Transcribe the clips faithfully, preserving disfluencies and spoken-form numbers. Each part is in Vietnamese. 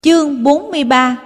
Chương bốn mươi ba.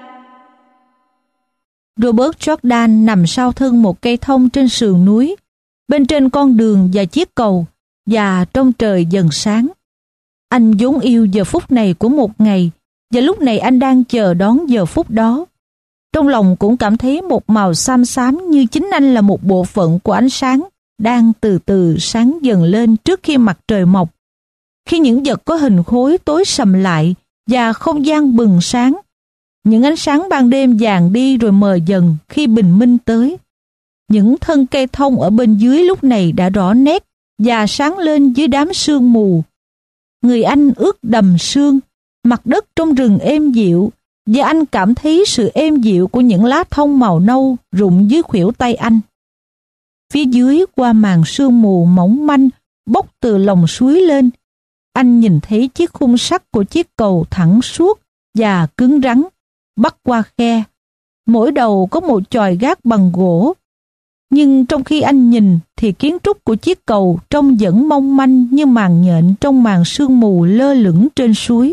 Robert Jordan nằm sau thân một cây thông trên sườn núi, bên trên con đường và chiếc cầu, và trong trời dần sáng. Anh vốn yêu giờ phút này của một ngày, và lúc này anh đang chờ đón giờ phút đó. Trong lòng cũng cảm thấy một màu xám xám như chính anh là một bộ phận của ánh sáng đang từ từ sáng dần lên trước khi mặt trời mọc. Khi những vật có hình khối tối sầm lại và không gian bừng sáng, những ánh sáng ban đêm vàng đi rồi mờ dần khi bình minh tới. Những thân cây thông ở bên dưới lúc này đã rõ nét và sáng lên dưới đám sương mù. Người anh ướt đầm sương, mặt đất trong rừng êm dịu, và anh cảm thấy sự êm dịu của những lá thông màu nâu rụng dưới khuỷu tay anh. Phía dưới qua màn sương mù mỏng manh bốc từ lòng suối lên, anh nhìn thấy chiếc khung sắt của chiếc cầu thẳng suốt và cứng rắn, bắc qua khe. Mỗi đầu có một chòi gác bằng gỗ. Nhưng trong khi anh nhìn thì kiến trúc của chiếc cầu trông vẫn mong manh như màn nhện trong màn sương mù lơ lửng trên suối.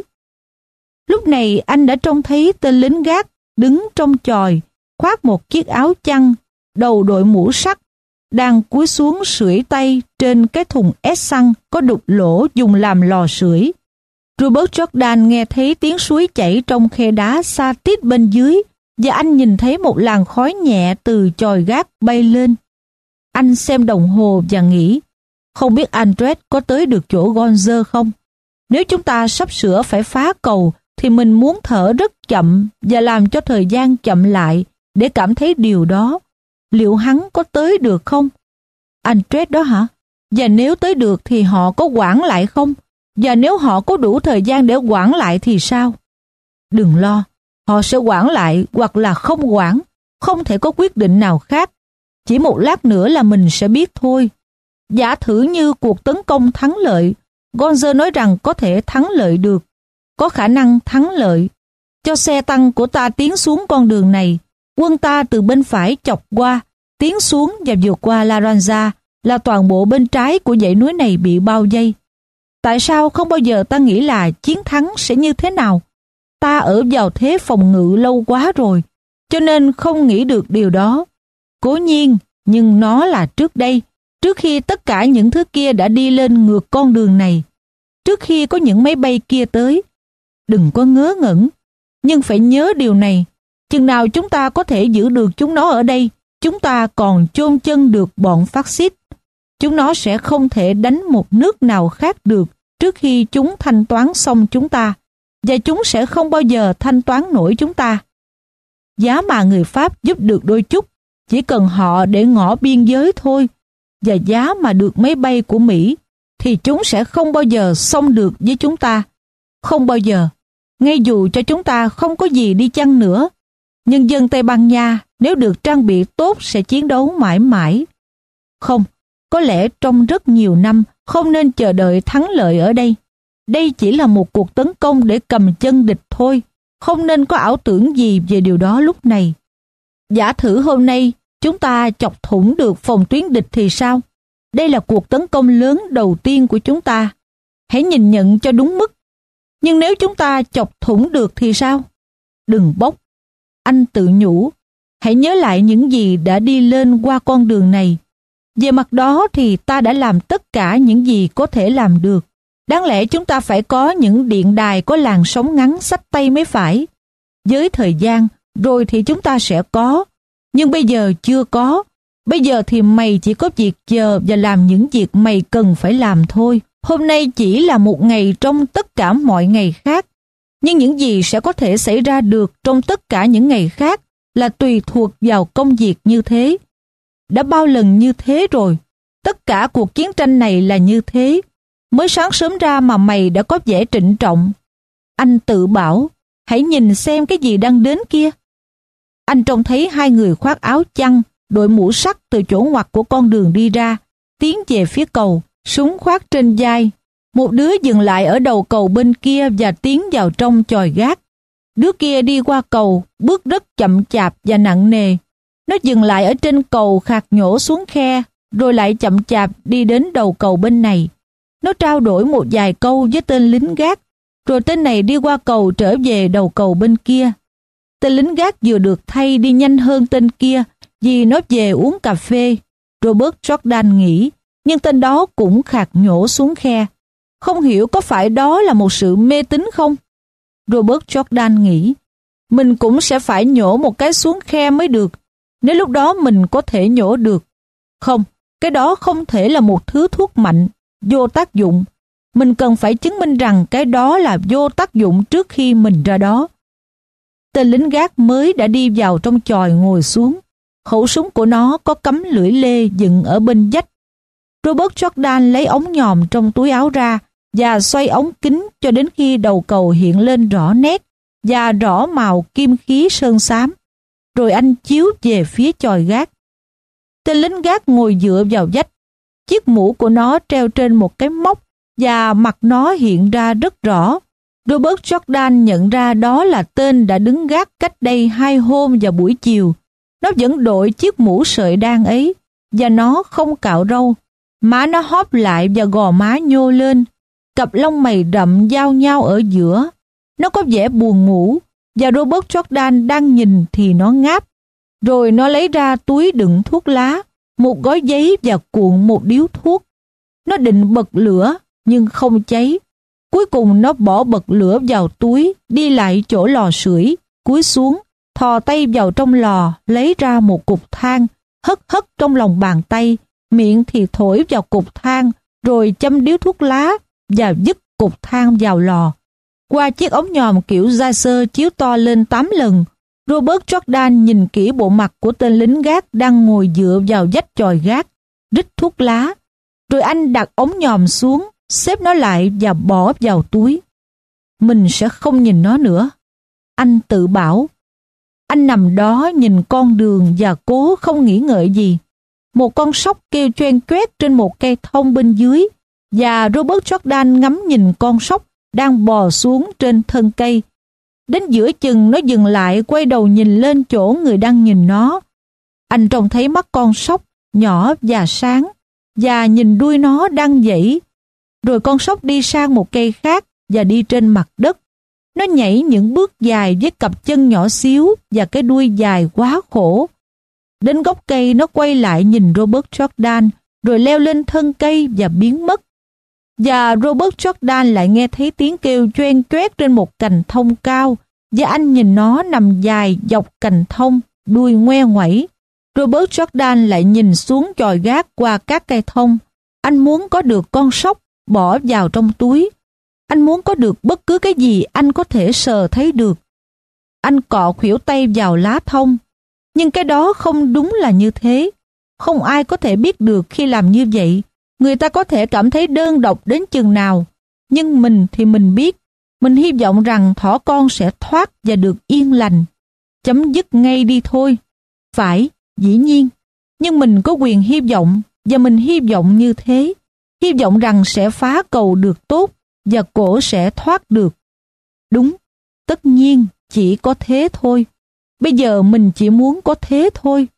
Lúc này anh đã trông thấy tên lính gác đứng trong chòi, khoác một chiếc áo chăn, đầu đội mũ sắt, đang cúi xuống sưởi tay trên cái thùng ép xăng có đục lỗ dùng làm lò sưởi. Robert Jordan nghe thấy tiếng suối chảy trong khe đá xa tít bên dưới, và anh nhìn thấy một làn khói nhẹ từ chòi gác bay lên. Anh xem đồng hồ và nghĩ, không biết Andres có tới được chỗ Gonzer không? Nếu chúng ta sắp sửa phải phá cầu, thì mình muốn thở rất chậm và làm cho thời gian chậm lại để cảm thấy điều đó. Liệu hắn có tới được không? Andres đó hả? Và nếu tới được thì họ có quản lại không? Và nếu họ có đủ thời gian để quản lại thì sao? Đừng lo, họ sẽ quản lại hoặc là không quản, không thể có quyết định nào khác. Chỉ một lát nữa là mình sẽ biết thôi. Giả thử như cuộc tấn công thắng lợi, Gonzer nói rằng có thể thắng lợi được, có khả năng thắng lợi. Cho xe tăng của ta tiến xuống con đường này, quân ta từ bên phải chọc qua, tiến xuống và vượt qua La Ranja, là toàn bộ bên trái của dãy núi này bị bao vây. Tại sao không bao giờ ta nghĩ là chiến thắng sẽ như thế nào? Ta ở vào thế phòng ngự lâu quá rồi, cho nên không nghĩ được điều đó. Cố nhiên, nhưng nó là trước đây, trước khi tất cả những thứ kia đã đi lên ngược con đường này, trước khi có những máy bay kia tới. Đừng có ngớ ngẩn, nhưng phải nhớ điều này, chừng nào chúng ta có thể giữ được chúng nó ở đây, chúng ta còn chôn chân được bọn phát xít. Chúng nó sẽ không thể đánh một nước nào khác được trước khi chúng thanh toán xong chúng ta, và chúng sẽ không bao giờ thanh toán nổi chúng ta. Giá mà người Pháp giúp được đôi chút, chỉ cần họ để ngỏ biên giới thôi, và giá mà được máy bay của Mỹ, thì chúng sẽ không bao giờ xong được với chúng ta. Không bao giờ. Ngay dù cho chúng ta không có gì đi chăng nữa, nhân dân Tây Ban Nha nếu được trang bị tốt sẽ chiến đấu mãi mãi. Không, có lẽ trong rất nhiều năm không nên chờ đợi thắng lợi ở đây. Đây chỉ là một cuộc tấn công để cầm chân địch thôi, không nên có ảo tưởng gì về điều đó lúc này. Giả thử hôm nay chúng ta chọc thủng được phòng tuyến địch thì sao? Đây là cuộc tấn công lớn đầu tiên của chúng ta. Hãy nhìn nhận cho đúng mức. Nhưng nếu chúng ta chọc thủng được thì sao? Đừng bốc. Anh tự nhủ, hãy nhớ lại những gì đã đi lên qua con đường này. Về mặt đó thì ta đã làm tất cả những gì có thể làm được. Đáng lẽ chúng ta phải có những điện đài có làn sóng ngắn xách tay mới phải. Với thời gian, rồi thì chúng ta sẽ có. Nhưng bây giờ chưa có. Bây giờ thì mày chỉ có việc chờ và làm những việc mày cần phải làm thôi. Hôm nay chỉ là một ngày trong tất cả mọi ngày khác. Nhưng những gì sẽ có thể xảy ra được trong tất cả những ngày khác là tùy thuộc vào công việc như thế. Đã bao lần như thế rồi. Tất cả cuộc chiến tranh này là như thế. Mới sáng sớm ra mà mày đã có vẻ trịnh trọng. Anh tự bảo, hãy nhìn xem cái gì đang đến kia. Anh trông thấy hai người khoác áo chăn, đội mũ sắt từ chỗ ngoặt của con đường đi ra, tiến về phía cầu, súng khoác trên vai. Một đứa dừng lại ở đầu cầu bên kia và tiến vào trong chòi gác. Đứa kia đi qua cầu, bước rất chậm chạp và nặng nề. Nó dừng lại ở trên cầu khạc nhổ xuống khe, rồi lại chậm chạp đi đến đầu cầu bên này. Nó trao đổi một vài câu với tên lính gác, Rồi tên này đi qua cầu trở về đầu cầu bên kia. Tên lính gác vừa được thay đi nhanh hơn tên kia vì nó về uống cà phê. Robert Jordan nghĩ, nhưng tên đó cũng khạc nhổ xuống khe. Không hiểu có phải đó là một sự mê tín không? Robert Jordan nghĩ, mình cũng sẽ phải nhổ một cái xuống khe mới được, nếu lúc đó mình có thể nhổ được. Không, cái đó không thể là một thứ thuốc mạnh, vô tác dụng. Mình cần phải chứng minh rằng cái đó là vô tác dụng trước khi mình ra đó. Tên lính gác mới đã đi vào trong chòi ngồi xuống. Khẩu súng của nó có cắm lưỡi lê dựng ở bên vách. Robert Jordan lấy ống nhòm trong túi áo ra và xoay ống kính cho đến khi đầu cầu hiện lên rõ nét và rõ màu kim khí sơn xám. Rồi anh chiếu về phía chòi gác. Tên lính gác ngồi dựa vào vách. Chiếc mũ của nó treo trên một cái móc và mặt nó hiện ra rất rõ. Robert Jordan nhận ra đó là tên đã đứng gác cách đây hai hôm vào buổi chiều. Nó vẫn đội chiếc mũ sợi đan ấy và nó không cạo râu. Má nó hóp lại và gò má nhô lên. Cặp lông mày rậm giao nhau ở giữa. Nó có vẻ buồn ngủ và Robert Jordan đang nhìn thì nó ngáp. Rồi nó lấy ra túi đựng thuốc lá, một gói giấy và cuộn một điếu thuốc. Nó định bật lửa nhưng không cháy. Cuối cùng nó bỏ bật lửa vào túi, đi lại chỗ lò sưởi, cúi xuống, thò tay vào trong lò, lấy ra một cục than, hất hất trong lòng bàn tay, miệng thì thổi vào cục than, rồi châm điếu thuốc lá và dứt cục than vào lò. Qua chiếc ống nhòm kiểu laser chiếu to lên tám lần, Robert Jordan nhìn kỹ bộ mặt của tên lính gác đang ngồi dựa vào vách chòi gác, rít thuốc lá. Rồi anh đặt ống nhòm xuống, xếp nó lại và bỏ vào túi. Mình sẽ không nhìn nó nữa, anh tự bảo. Anh nằm đó nhìn con đường và cố không nghĩ ngợi gì. Một con sóc kêu choen choét trên một cây thông bên dưới và Robert Jordan ngắm nhìn con sóc đang bò xuống trên thân cây. Đến giữa chừng nó dừng lại, quay đầu nhìn lên chỗ người đang nhìn nó. Anh trông thấy mắt con sóc nhỏ và sáng và nhìn đuôi nó đang dãy. Rồi con sóc đi sang một cây khác và đi trên mặt đất. Nó nhảy những bước dài với cặp chân nhỏ xíu và cái đuôi dài quá khổ. Đến gốc cây nó quay lại nhìn Robert Jordan, rồi leo lên thân cây và biến mất. Và Robert Jordan lại nghe thấy tiếng kêu choen choét trên một cành thông cao, và anh nhìn nó nằm dài dọc cành thông, đuôi ngoe ngoẩy. Robert Jordan lại nhìn xuống chòi gác qua các cây thông. Anh muốn có được con sóc bỏ vào trong túi. Anh muốn có được bất cứ cái gì anh có thể sờ thấy được. Anh cọ khuỷu tay vào lá thông. Nhưng cái đó không đúng là như thế. Không ai có thể biết được khi làm như vậy. Người ta có thể cảm thấy đơn độc đến chừng nào. Nhưng mình thì mình biết. Mình hy vọng rằng thỏ con sẽ thoát và được yên lành. Chấm dứt ngay đi thôi. Phải, dĩ nhiên. Nhưng mình có quyền hy vọng, và mình hy vọng như thế. Hy vọng rằng sẽ phá cầu được tốt và cổ sẽ thoát được. Đúng, tất nhiên chỉ có thế thôi. Bây giờ mình chỉ muốn có thế thôi.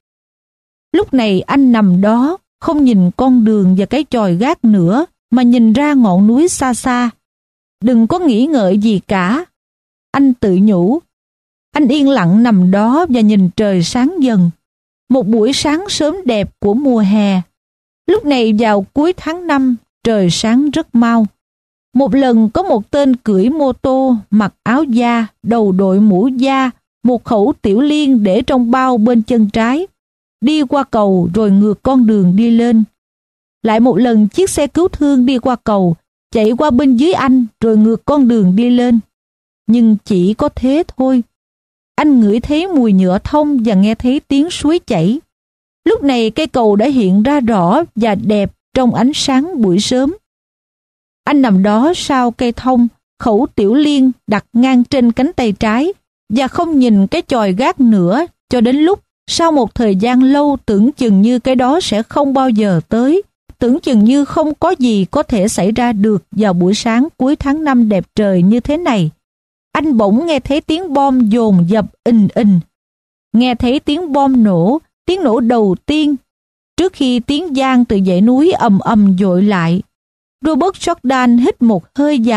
Lúc này anh nằm đó, không nhìn con đường và cái chòi gác nữa, mà nhìn ra ngọn núi xa xa. Đừng có nghĩ ngợi gì cả. Anh tự nhủ. Anh yên lặng nằm đó và nhìn trời sáng dần. Một buổi sáng sớm đẹp của mùa hè. Lúc này vào cuối tháng năm, trời sáng rất mau. Một lần có một tên cưỡi mô tô, mặc áo da, đầu đội mũ da, một khẩu tiểu liên để trong bao bên chân trái, đi qua cầu rồi ngược con đường đi lên. Lại một lần chiếc xe cứu thương đi qua cầu, chạy qua bên dưới anh rồi ngược con đường đi lên. Nhưng chỉ có thế thôi. Anh ngửi thấy mùi nhựa thông và nghe thấy tiếng suối chảy. Lúc này cây cầu đã hiện ra rõ và đẹp trong ánh sáng buổi sớm. Anh nằm đó sau cây thông, khẩu tiểu liên đặt ngang trên cánh tay trái và không nhìn cái chòi gác nữa cho đến lúc sau một thời gian lâu tưởng chừng như cái đó sẽ không bao giờ tới, tưởng chừng như không có gì có thể xảy ra được vào buổi sáng cuối tháng năm đẹp trời như thế này. Anh bỗng nghe thấy tiếng bom dồn dập ình ình. Nghe thấy tiếng bom nổ, tiếng nổ đầu tiên, trước khi tiếng giăng từ dãy núi ầm ầm dội lại. Robert Jordan hít một hơi dài,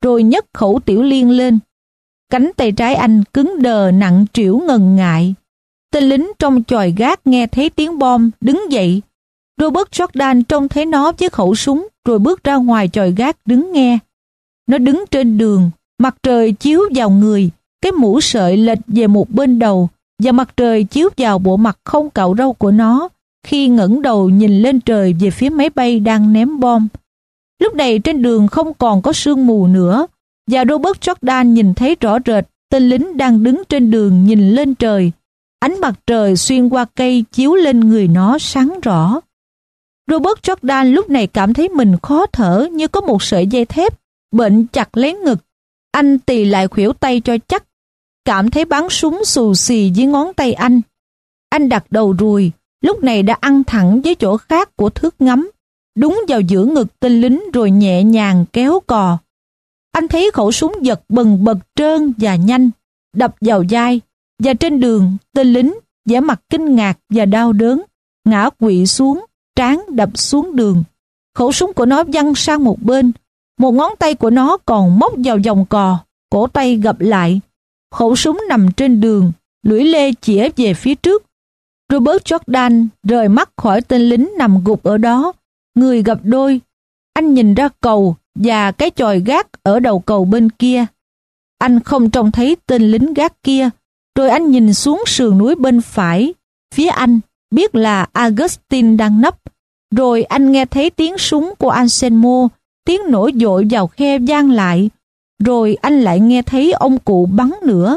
rồi nhấc khẩu tiểu liên lên. Cánh tay trái anh cứng đờ nặng trĩu ngần ngại. Tên lính trong chòi gác nghe thấy tiếng bom, đứng dậy. Robert Jordan trông thấy nó với khẩu súng, rồi bước ra ngoài chòi gác đứng nghe. Nó đứng trên đường, mặt trời chiếu vào người, cái mũ sợi lệch về một bên đầu, và mặt trời chiếu vào bộ mặt không cạo râu của nó khi ngẩng đầu nhìn lên trời về phía máy bay đang ném bom. Lúc này trên đường không còn có sương mù nữa, và Robert Jordan nhìn thấy rõ rệt tên lính đang đứng trên đường nhìn lên trời. Ánh mặt trời xuyên qua cây chiếu lên người nó sáng rõ. Robert Jordan lúc này cảm thấy mình khó thở như có một sợi dây thép bệnh chặt lấy ngực. Anh tì lại khuỷu tay cho chắc, cảm thấy bắn súng xù xì dưới ngón tay anh. Anh đặt đầu ruồi, lúc này đã ăn thẳng với chỗ khác của thước ngắm, đúng vào giữa ngực tên lính rồi nhẹ nhàng kéo cò. Anh thấy khẩu súng giật bần bật trơn và nhanh, đập vào vai, và trên đường tên lính vẻ mặt kinh ngạc và đau đớn, ngã quỵ xuống, trán đập xuống đường. Khẩu súng của nó văng sang một bên, một ngón tay của nó còn móc vào vòng cò, cổ tay gập lại. Khẩu súng nằm trên đường, lưỡi lê chĩa về phía trước. Robert Jordan rời mắt khỏi tên lính nằm gục ở đó, người gập đôi. Anh nhìn ra cầu và cái chòi gác ở đầu cầu bên kia. Anh không trông thấy tên lính gác kia, rồi anh nhìn xuống sườn núi bên phải, phía anh, biết là Augustine đang nấp. Rồi anh nghe thấy tiếng súng của Anselmo, tiếng nổ dội vào khe vang lại. Rồi anh lại nghe thấy ông cụ bắn nữa.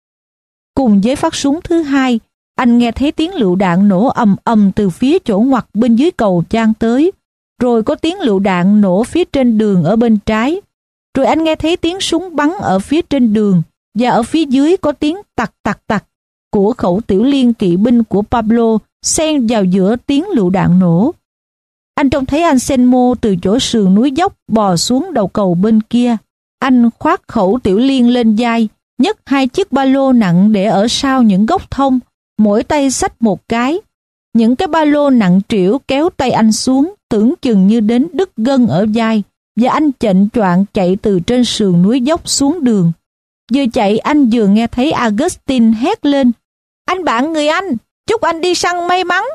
Cùng với phát súng thứ hai, anh nghe thấy tiếng lựu đạn nổ ầm ầm từ phía chỗ ngoặt bên dưới cầu vang tới. Rồi có tiếng lựu đạn nổ phía trên đường ở bên trái. Rồi anh nghe thấy tiếng súng bắn ở phía trên đường, và ở phía dưới có tiếng tặc tặc tặc của khẩu tiểu liên kỵ binh của Pablo xen vào giữa tiếng lựu đạn nổ. Anh trông thấy Anselmo từ chỗ sườn núi dốc bò xuống đầu cầu bên kia. Anh khoác khẩu tiểu liên lên vai, nhấc hai chiếc ba lô nặng để ở sau những gốc thông, mỗi tay xách một cái. Những cái ba lô nặng trĩu kéo tay anh xuống, tưởng chừng như đến đứt gân ở vai, và anh chệnh choạng chạy từ trên sườn núi dốc xuống đường. Vừa chạy anh vừa nghe thấy Augustine hét lên: "Anh bạn người anh, chúc anh đi săn may mắn."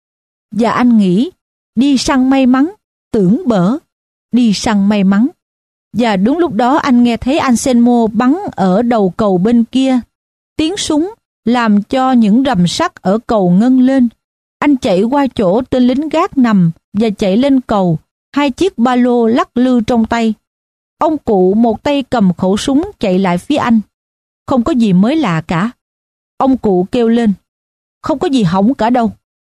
Và anh nghĩ, đi săn may mắn, tưởng bở, đi săn may mắn. Và đúng lúc đó anh nghe thấy Anselmo bắn ở đầu cầu bên kia. Tiếng súng làm cho những rầm sắt ở cầu ngân lên. Anh chạy qua chỗ tên lính gác nằm và chạy lên cầu, hai chiếc ba lô lắc lư trong tay. Ông cụ một tay cầm khẩu súng chạy lại phía anh. Không có gì mới lạ cả. Ông cụ kêu lên: "Không có gì hỏng cả đâu.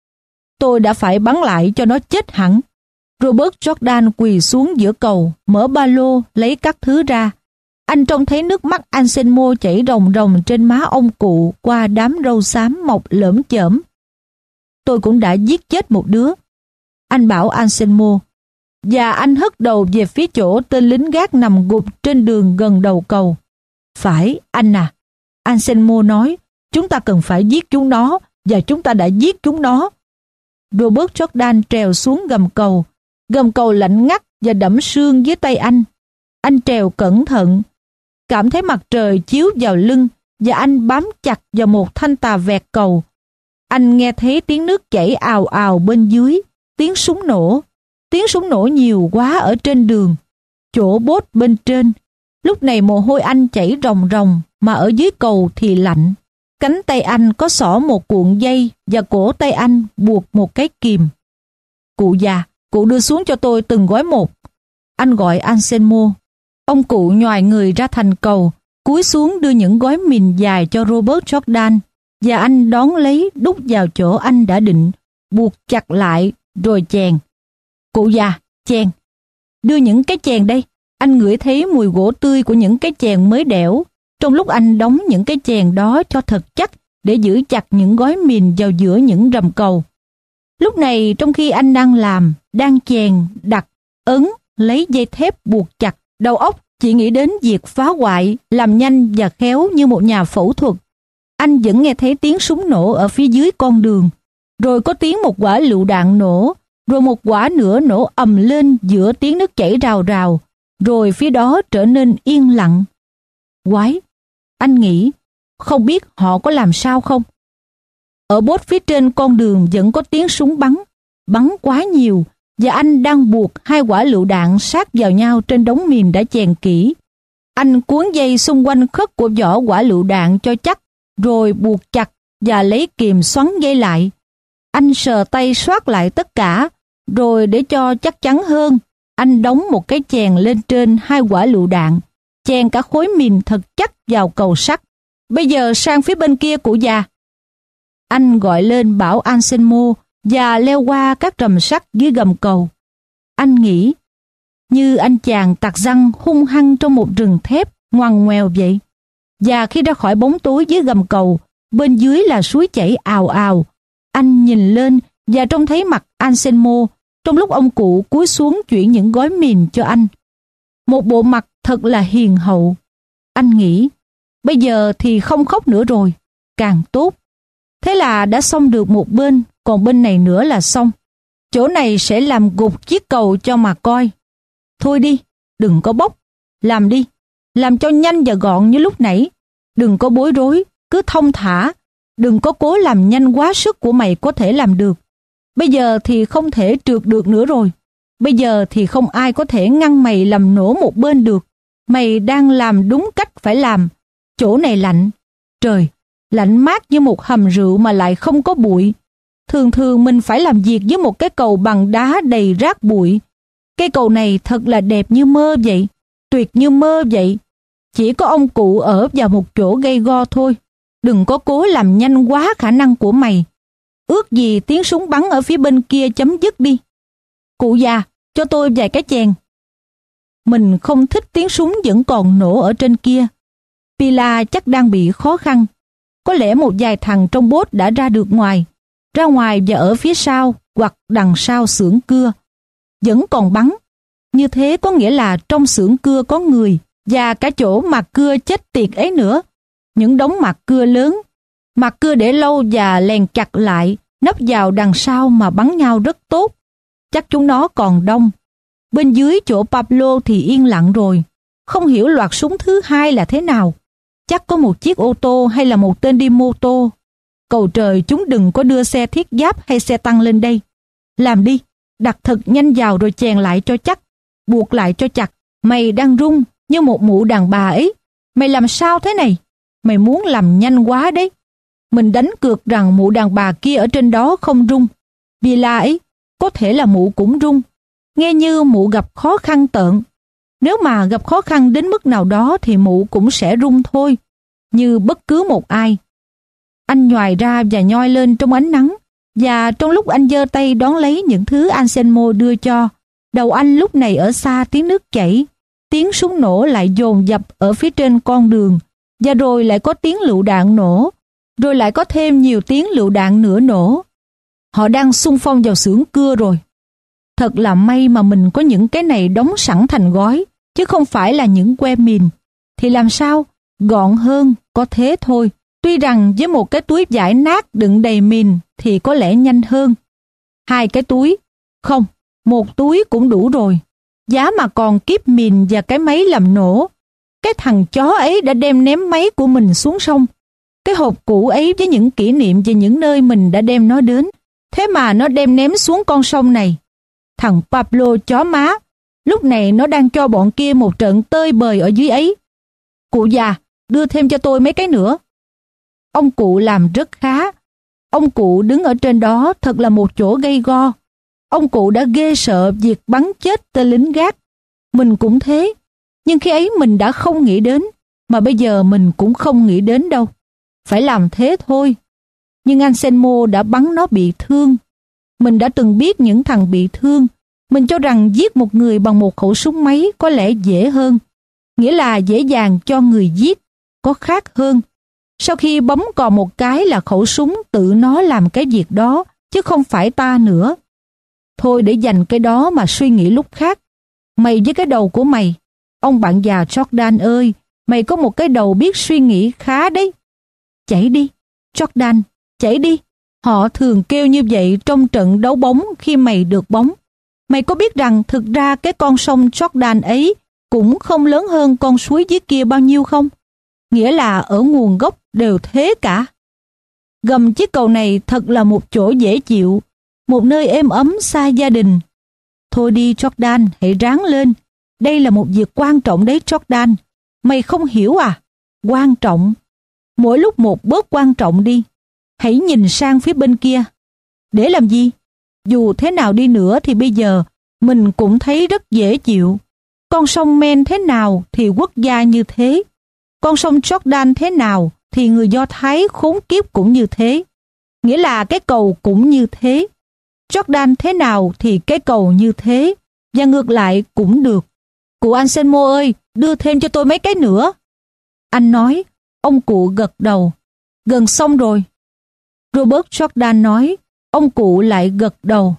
Tôi đã phải bắn lại cho nó chết hẳn." Robert Jordan quỳ xuống giữa cầu, mở ba lô, lấy các thứ ra. Anh trông thấy nước mắt Anselmo chảy ròng ròng trên má ông cụ qua đám râu xám mọc lởm chởm. "Tôi cũng đã giết chết một đứa," anh bảo Anselmo. Và anh hất đầu về phía chỗ tên lính gác nằm gục trên đường gần đầu cầu. "Phải, anh à," Anselmo nói, "chúng ta cần phải giết chúng nó, và chúng ta đã giết chúng nó." Robert Jordan trèo xuống gầm cầu. Gầm cầu lạnh ngắt và đẫm sương dưới tay anh. Anh trèo cẩn thận, cảm thấy mặt trời chiếu vào lưng, và anh bám chặt vào một thanh tà vẹt cầu. Anh nghe thấy tiếng nước chảy ào ào bên dưới, tiếng súng nổ. Tiếng súng nổ nhiều quá ở trên đường, chỗ bốt bên trên. Lúc này mồ hôi anh chảy ròng ròng, mà ở dưới cầu thì lạnh. Cánh tay anh có xỏ một cuộn dây, và cổ tay anh buộc một cái kìm. "Cụ già, cụ đưa xuống cho tôi từng gói một," anh gọi Anselmo. Ông cụ nhoài người ra thành cầu, cúi xuống đưa những gói mìn dài cho Robert Jordan, và anh đón lấy đút vào chỗ anh đã định, buộc chặt lại rồi chèn. "Cụ già, chèn." "Đưa những cái chèn đây." Anh ngửi thấy mùi gỗ tươi của những cái chèn mới đẽo. Trong lúc anh đóng những cái chèn đó cho thật chắc để giữ chặt những gói mìn vào giữa những rầm cầu. Lúc này trong khi anh đang làm, đang chèn, đặt, ấn, lấy dây thép buộc chặt, đầu óc chỉ nghĩ đến việc phá hoại, làm nhanh và khéo như một nhà phẫu thuật. Anh vẫn nghe thấy tiếng súng nổ ở phía dưới con đường. Rồi có tiếng một quả lựu đạn nổ, rồi một quả nữa nổ ầm lên giữa tiếng nước chảy rào rào, rồi phía đó trở nên yên lặng. Quái, anh nghĩ, không biết họ có làm sao không? Ở bốt phía trên con đường vẫn có tiếng súng bắn, bắn quá nhiều, và anh đang buộc hai quả lựu đạn sát vào nhau trên đống mìn đã chèn kỹ. Anh cuốn dây xung quanh khất của vỏ quả lựu đạn cho chắc, rồi buộc chặt và lấy kìm xoắn dây lại. Anh sờ tay soát lại tất cả, rồi để cho chắc chắn hơn, anh đóng một cái chèn lên trên hai quả lựu đạn, chèn cả khối mìn thật chắc vào cầu sắt. Bây giờ sang phía bên kia cụ già. Anh gọi lên bảo Anselmo và leo qua các trầm sắt dưới gầm cầu. Anh nghĩ, như anh chàng tạc răng hung hăng trong một rừng thép ngoằn ngoèo vậy. Và khi ra khỏi bóng tối dưới gầm cầu, bên dưới là suối chảy ào ào. Anh nhìn lên và trông thấy mặt Anselmo trong lúc ông cụ cúi xuống chuyển những gói mìn cho anh. Một bộ mặt thật là hiền hậu. Anh nghĩ, bây giờ thì không khóc nữa rồi, càng tốt. Thế là đã xong được một bên, còn bên này nữa là xong. Chỗ này sẽ làm gục chiếc cầu cho mà coi. Thôi đi, đừng có bốc. Làm đi, làm cho nhanh và gọn như lúc nãy. Đừng có bối rối, cứ thông thả. Đừng có cố làm nhanh quá sức của mày có thể làm được. Bây giờ thì không thể trượt được nữa rồi. Bây giờ thì không ai có thể ngăn mày làm nổ một bên được. Mày đang làm đúng cách phải làm. Chỗ này lạnh. Trời, lạnh mát như một hầm rượu mà lại không có bụi. Thường thường mình phải làm việc với một cái cầu bằng đá đầy rác bụi. Cây cầu này thật là đẹp như mơ vậy, tuyệt như mơ vậy. Chỉ có ông cụ ở vào một chỗ gay go thôi. Đừng có cố làm nhanh quá khả năng của mày. Ước gì tiếng súng bắn ở phía bên kia chấm dứt đi. Cụ già, cho tôi vài cái chèn. Mình không thích tiếng súng vẫn còn nổ ở trên kia. Pila chắc đang bị khó khăn. Có lẽ một vài thằng trong bốt đã ra được ngoài. Ra ngoài và ở phía sau hoặc đằng sau xưởng cưa. Vẫn còn bắn. Như thế có nghĩa là trong xưởng cưa có người và cả chỗ mạc cưa chết tiệt ấy nữa. Những đống mạc cưa lớn. Mạc cưa để lâu và lèn chặt lại, nấp vào đằng sau mà bắn nhau rất tốt. Chắc chúng nó còn đông. Bên dưới chỗ Pablo thì yên lặng rồi. Không hiểu loạt súng thứ hai là thế nào. Chắc có một chiếc ô tô hay là một tên đi mô tô. Cầu trời chúng đừng có đưa xe thiết giáp hay xe tăng lên đây. Làm đi, đặt thật nhanh vào rồi chèn lại cho chắc, buộc lại cho chặt. Mày đang rung như một mụ đàn bà ấy. Mày làm sao thế này? Mày muốn làm nhanh quá đấy. Mình đánh cược rằng mụ đàn bà kia ở trên đó không rung. Pila ấy, có thể là mụ cũng rung. Nghe như mụ gặp khó khăn tợn. Nếu mà gặp khó khăn đến mức nào đó thì mụ cũng sẽ rung thôi, như bất cứ một ai. Anh nhoài ra và nhoi lên trong ánh nắng, và trong lúc anh giơ tay đón lấy những thứ Anselmo đưa cho, đầu anh lúc này ở xa tiếng nước chảy, tiếng súng nổ lại dồn dập ở phía trên con đường, và rồi lại có tiếng lựu đạn nổ, rồi lại có thêm nhiều tiếng lựu đạn nữa nổ. Họ đang xung phong vào xưởng cưa rồi. Thật là may mà mình có những cái này đóng sẵn thành gói, chứ không phải là những que mìn. Thì làm sao? Gọn hơn, có thế thôi. Tuy rằng với một cái túi vải nát đựng đầy mìn thì có lẽ nhanh hơn. Hai cái túi, không, một túi cũng đủ rồi. Giá mà còn kíp mìn và cái máy làm nổ. Cái thằng chó ấy đã đem ném máy của mình xuống sông. Cái hộp cũ ấy với những kỷ niệm về những nơi mình đã đem nó đến. Thế mà nó đem ném xuống con sông này. Thằng Pablo chó má, lúc này nó đang cho bọn kia một trận tơi bời ở dưới ấy. Cụ già, đưa thêm cho tôi mấy cái nữa. Ông cụ làm rất khá. Ông cụ đứng ở trên đó thật là một chỗ gay go. Ông cụ đã ghê sợ việc bắn chết tên lính gác. Mình cũng thế. Nhưng khi ấy mình đã không nghĩ đến, mà bây giờ mình cũng không nghĩ đến đâu. Phải làm thế thôi. Nhưng Anselmo đã bắn nó bị thương. Mình đã từng biết những thằng bị thương. Mình cho rằng giết một người bằng một khẩu súng máy có lẽ dễ hơn. Nghĩa là dễ dàng cho người giết, có khác hơn. Sau khi bấm cò một cái là khẩu súng tự nó làm cái việc đó, chứ không phải ta nữa. Thôi để dành cái đó mà suy nghĩ lúc khác. Mày với cái đầu của mày, ông bạn già Jordan ơi, mày có một cái đầu biết suy nghĩ khá đấy. Chạy đi, Jordan, chạy đi. Họ thường kêu như vậy trong trận đấu bóng khi mày được bóng. Mày có biết rằng thực ra cái con sông Jordan ấy cũng không lớn hơn con suối dưới kia bao nhiêu không? Nghĩa là ở nguồn gốc đều thế cả. Gầm chiếc cầu này thật là một chỗ dễ chịu, một nơi êm ấm xa gia đình. Thôi đi Jordan, hãy ráng lên. Đây là một việc quan trọng đấy Jordan. Mày không hiểu à? Quan trọng. Mỗi lúc một bớt quan trọng đi. Hãy nhìn sang phía bên kia. Để làm gì? Dù thế nào đi nữa thì bây giờ mình cũng thấy rất dễ chịu. Con sông Men thế nào thì quốc gia như thế. Con sông Jordan thế nào thì người Do Thái khốn kiếp cũng như thế. Nghĩa là cái cầu cũng như thế. Jordan thế nào thì cái cầu như thế. Và ngược lại cũng được. Cụ Anselmo ơi, đưa thêm cho tôi mấy cái nữa. Anh nói, ông cụ gật đầu. Gần xong rồi. Robert Jordan nói, ông cụ lại gật đầu.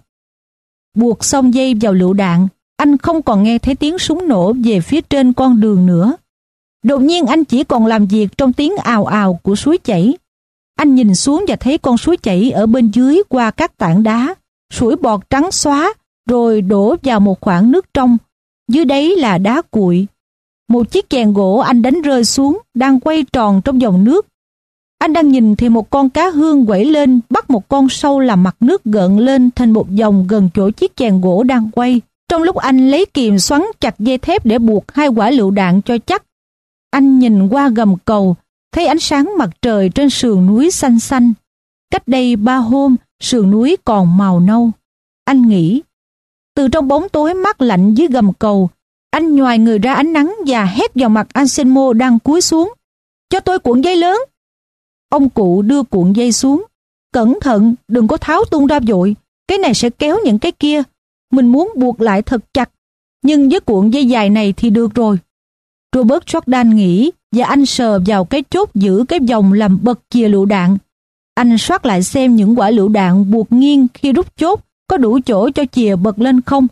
Buộc xong dây vào lựu đạn, anh không còn nghe thấy tiếng súng nổ về phía trên con đường nữa. Đột nhiên anh chỉ còn làm việc trong tiếng ào ào của suối chảy. Anh nhìn xuống và thấy con suối chảy ở bên dưới qua các tảng đá, sủi bọt trắng xóa, rồi đổ vào một khoảng nước trong. Dưới đấy là đá cuội. Một chiếc chèn gỗ anh đánh rơi xuống, đang quay tròn trong dòng nước. Anh đang nhìn thì một con cá hương quẩy lên, bắt một con sâu làm mặt nước gợn lên thành một vòng gần chỗ chiếc chèn gỗ đang quay. Trong lúc anh lấy kìm xoắn chặt dây thép để buộc hai quả lựu đạn cho chắc, anh nhìn qua gầm cầu, thấy ánh sáng mặt trời trên sườn núi xanh xanh. Cách đây ba hôm, sườn núi còn màu nâu. Anh nghĩ, từ trong bóng tối mát lạnh dưới gầm cầu, anh nhoài người ra ánh nắng và hét vào mặt Anselmo đang cúi xuống. Cho tôi cuộn dây lớn. Ông cụ đưa cuộn dây xuống. Cẩn thận, đừng có tháo tung ra vội. Cái này sẽ kéo những cái kia. Mình muốn buộc lại thật chặt. Nhưng với cuộn dây dài này thì được rồi. Robert Jordan nghĩ và anh sờ vào cái chốt giữ cái vòng làm bật chìa lựu đạn. Anh soát lại xem những quả lựu đạn buộc nghiêng khi rút chốt có đủ chỗ cho chìa bật lên không.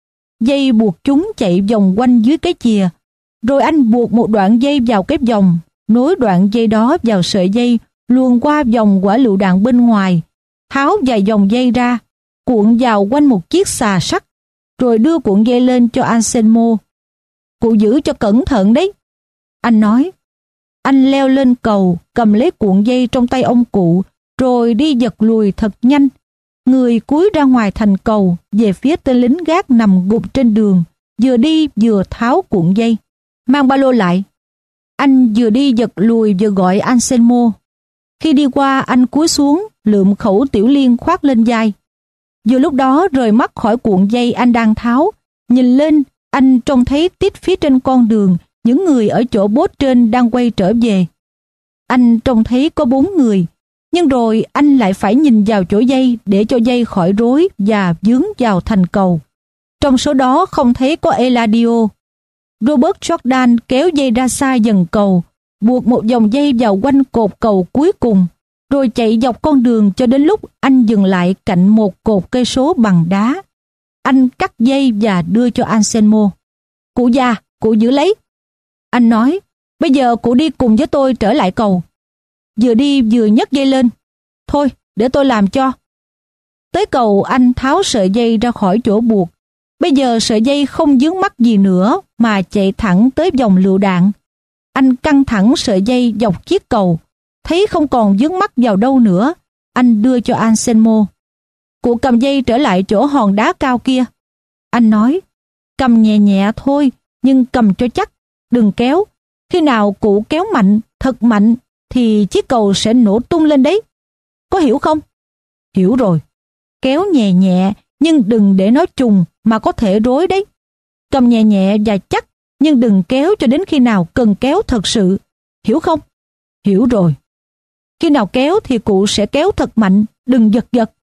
Dây buộc chúng chạy vòng quanh dưới cái chìa. Rồi anh buộc một đoạn dây vào cái vòng, nối đoạn dây đó vào sợi dây, luồn qua vòng quả lựu đạn bên ngoài, tháo vài vòng dây ra, cuộn vào quanh một chiếc xà sắt, rồi đưa cuộn dây lên cho Anselmo. Cụ giữ cho cẩn thận đấy. Anh nói. Anh leo lên cầu, cầm lấy cuộn dây trong tay ông cụ, rồi đi giật lùi thật nhanh. Người cúi ra ngoài thành cầu, về phía tên lính gác nằm gục trên đường, vừa đi vừa tháo cuộn dây. Mang ba lô lại. Anh vừa đi giật lùi vừa gọi Anselmo. Khi đi qua, anh cúi xuống, lượm khẩu tiểu liên khoác lên vai. Vừa lúc đó rời mắt khỏi cuộn dây anh đang tháo, nhìn lên, anh trông thấy tít phía trên con đường, những người ở chỗ bốt trên đang quay trở về. Anh trông thấy có bốn người, nhưng rồi anh lại phải nhìn vào chỗ dây để cho dây khỏi rối và vướng vào thành cầu. Trong số đó không thấy có Eladio. Robert Jordan kéo dây ra xa dần cầu, buộc một vòng dây vào quanh cột cầu cuối cùng, rồi chạy dọc con đường cho đến lúc anh dừng lại cạnh một cột cây số bằng đá. Anh cắt dây và đưa cho Anselmo. Cụ già, cụ giữ lấy. Anh nói, bây giờ cụ đi cùng với tôi trở lại cầu. Vừa đi vừa nhấc dây lên. Thôi, để tôi làm cho. Tới cầu anh tháo sợi dây ra khỏi chỗ buộc. Bây giờ sợi dây không vướng mắc gì nữa mà chạy thẳng tới vòng lựu đạn. Anh căng thẳng sợi dây dọc chiếc cầu. Thấy không còn vướng mắc vào đâu nữa. Anh đưa cho Anselmo. Cụ cầm dây trở lại chỗ hòn đá cao kia. Anh nói, cầm nhẹ nhẹ thôi, nhưng cầm cho chắc, đừng kéo. Khi nào cụ kéo mạnh, thật mạnh, thì chiếc cầu sẽ nổ tung lên đấy. Có hiểu không? Hiểu rồi. Kéo nhẹ nhẹ, nhưng đừng để nó trùng mà có thể rối đấy. Cầm nhẹ nhẹ và chắc, nhưng đừng kéo cho đến khi nào cần kéo thật sự. Hiểu không? Hiểu rồi. Khi nào kéo thì cụ sẽ kéo thật mạnh, đừng giật giật.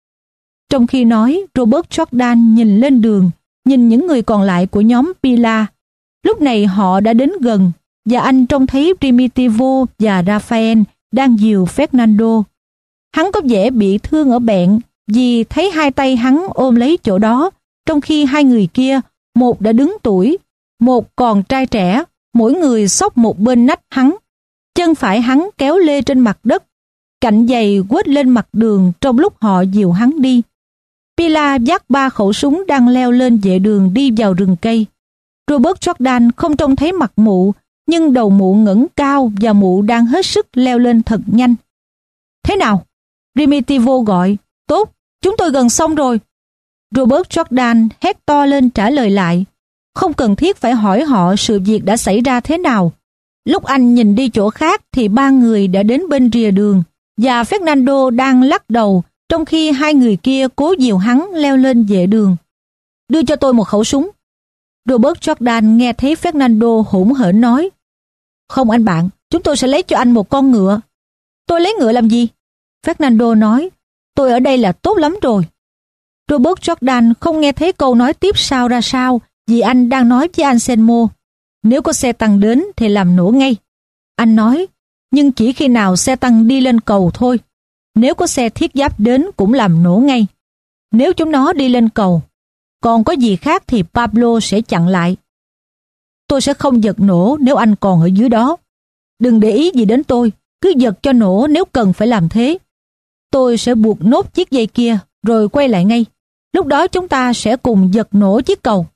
Trong khi nói, Robert Jordan nhìn lên đường, nhìn những người còn lại của nhóm Pila. Lúc này họ đã đến gần, và anh trông thấy Primitivo và Raphael đang dìu Fernando. Hắn có vẻ bị thương ở bẹn vì thấy hai tay hắn ôm lấy chỗ đó, trong khi hai người kia, một đã đứng tuổi, một còn trai trẻ, mỗi người xốc một bên nách hắn. Chân phải hắn kéo lê trên mặt đất, cạnh giày quết lên mặt đường trong lúc họ dìu hắn đi. Pila vác ba khẩu súng đang leo lên vệ đường đi vào rừng cây. Robert Jordan không trông thấy mặt mụ, nhưng đầu mụ ngẩng cao và mụ đang hết sức leo lên thật nhanh. Thế nào? Primitivo gọi. Tốt, chúng tôi gần xong rồi. Robert Jordan hét to lên trả lời lại. Không cần thiết phải hỏi họ sự việc đã xảy ra thế nào. Lúc anh nhìn đi chỗ khác thì ba người đã đến bên rìa đường và Fernando đang lắc đầu trong khi hai người kia cố dìu hắn leo lên vệ đường. Đưa cho tôi một khẩu súng. Robert Jordan nghe thấy Fernando hỗn hển nói. Không anh bạn, chúng tôi sẽ lấy cho anh một con ngựa. Tôi lấy ngựa làm gì? Fernando nói. Tôi ở đây là tốt lắm rồi. Robert Jordan không nghe thấy câu nói tiếp sau ra sao vì anh đang nói với Anselmo. Nếu có xe tăng đến thì làm nổ ngay. Anh nói, nhưng chỉ khi nào xe tăng đi lên cầu thôi. Nếu có xe thiết giáp đến cũng làm nổ ngay. Nếu chúng nó đi lên cầu, còn có gì khác thì Pablo sẽ chặn lại. Tôi sẽ không giật nổ nếu anh còn ở dưới đó. Đừng để ý gì đến tôi, cứ giật cho nổ nếu cần phải làm thế. Tôi sẽ buộc nốt chiếc dây kia rồi quay lại ngay. Lúc đó chúng ta sẽ cùng giật nổ chiếc cầu.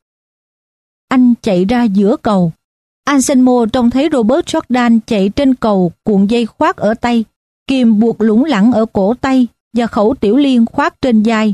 Anh chạy ra giữa cầu. Anselmo trông thấy Robert Jordan chạy trên cầu cuộn dây khoác ở tay, kìm buộc lủng lẳng ở cổ tay và khẩu tiểu liên khoác trên vai.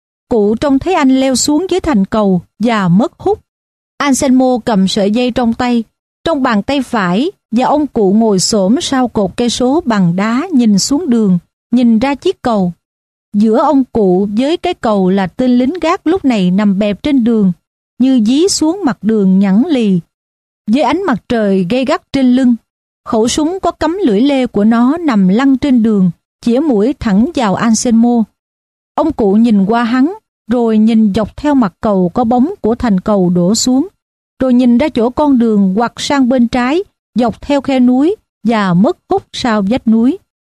Cụ trông thấy anh leo xuống dưới thành cầu và mất hút. Anselmo cầm sợi dây trong tay, trong bàn tay phải, và ông cụ ngồi xổm sau cột cây số bằng đá nhìn xuống đường, nhìn ra chiếc cầu. Giữa ông cụ với cái cầu là tên lính gác lúc này nằm bẹp trên đường, như dí xuống mặt đường nhẵn lì. Với ánh mặt trời gay gắt trên lưng, khẩu súng có cắm lưỡi lê của nó nằm lăn trên đường, chĩa mũi thẳng vào Anselmo. Ông cụ nhìn qua hắn, rồi nhìn dọc theo mặt cầu có bóng của thành cầu đổ xuống, rồi nhìn ra chỗ con đường quặt sang bên trái, dọc theo khe núi và mất hút sau vách núi.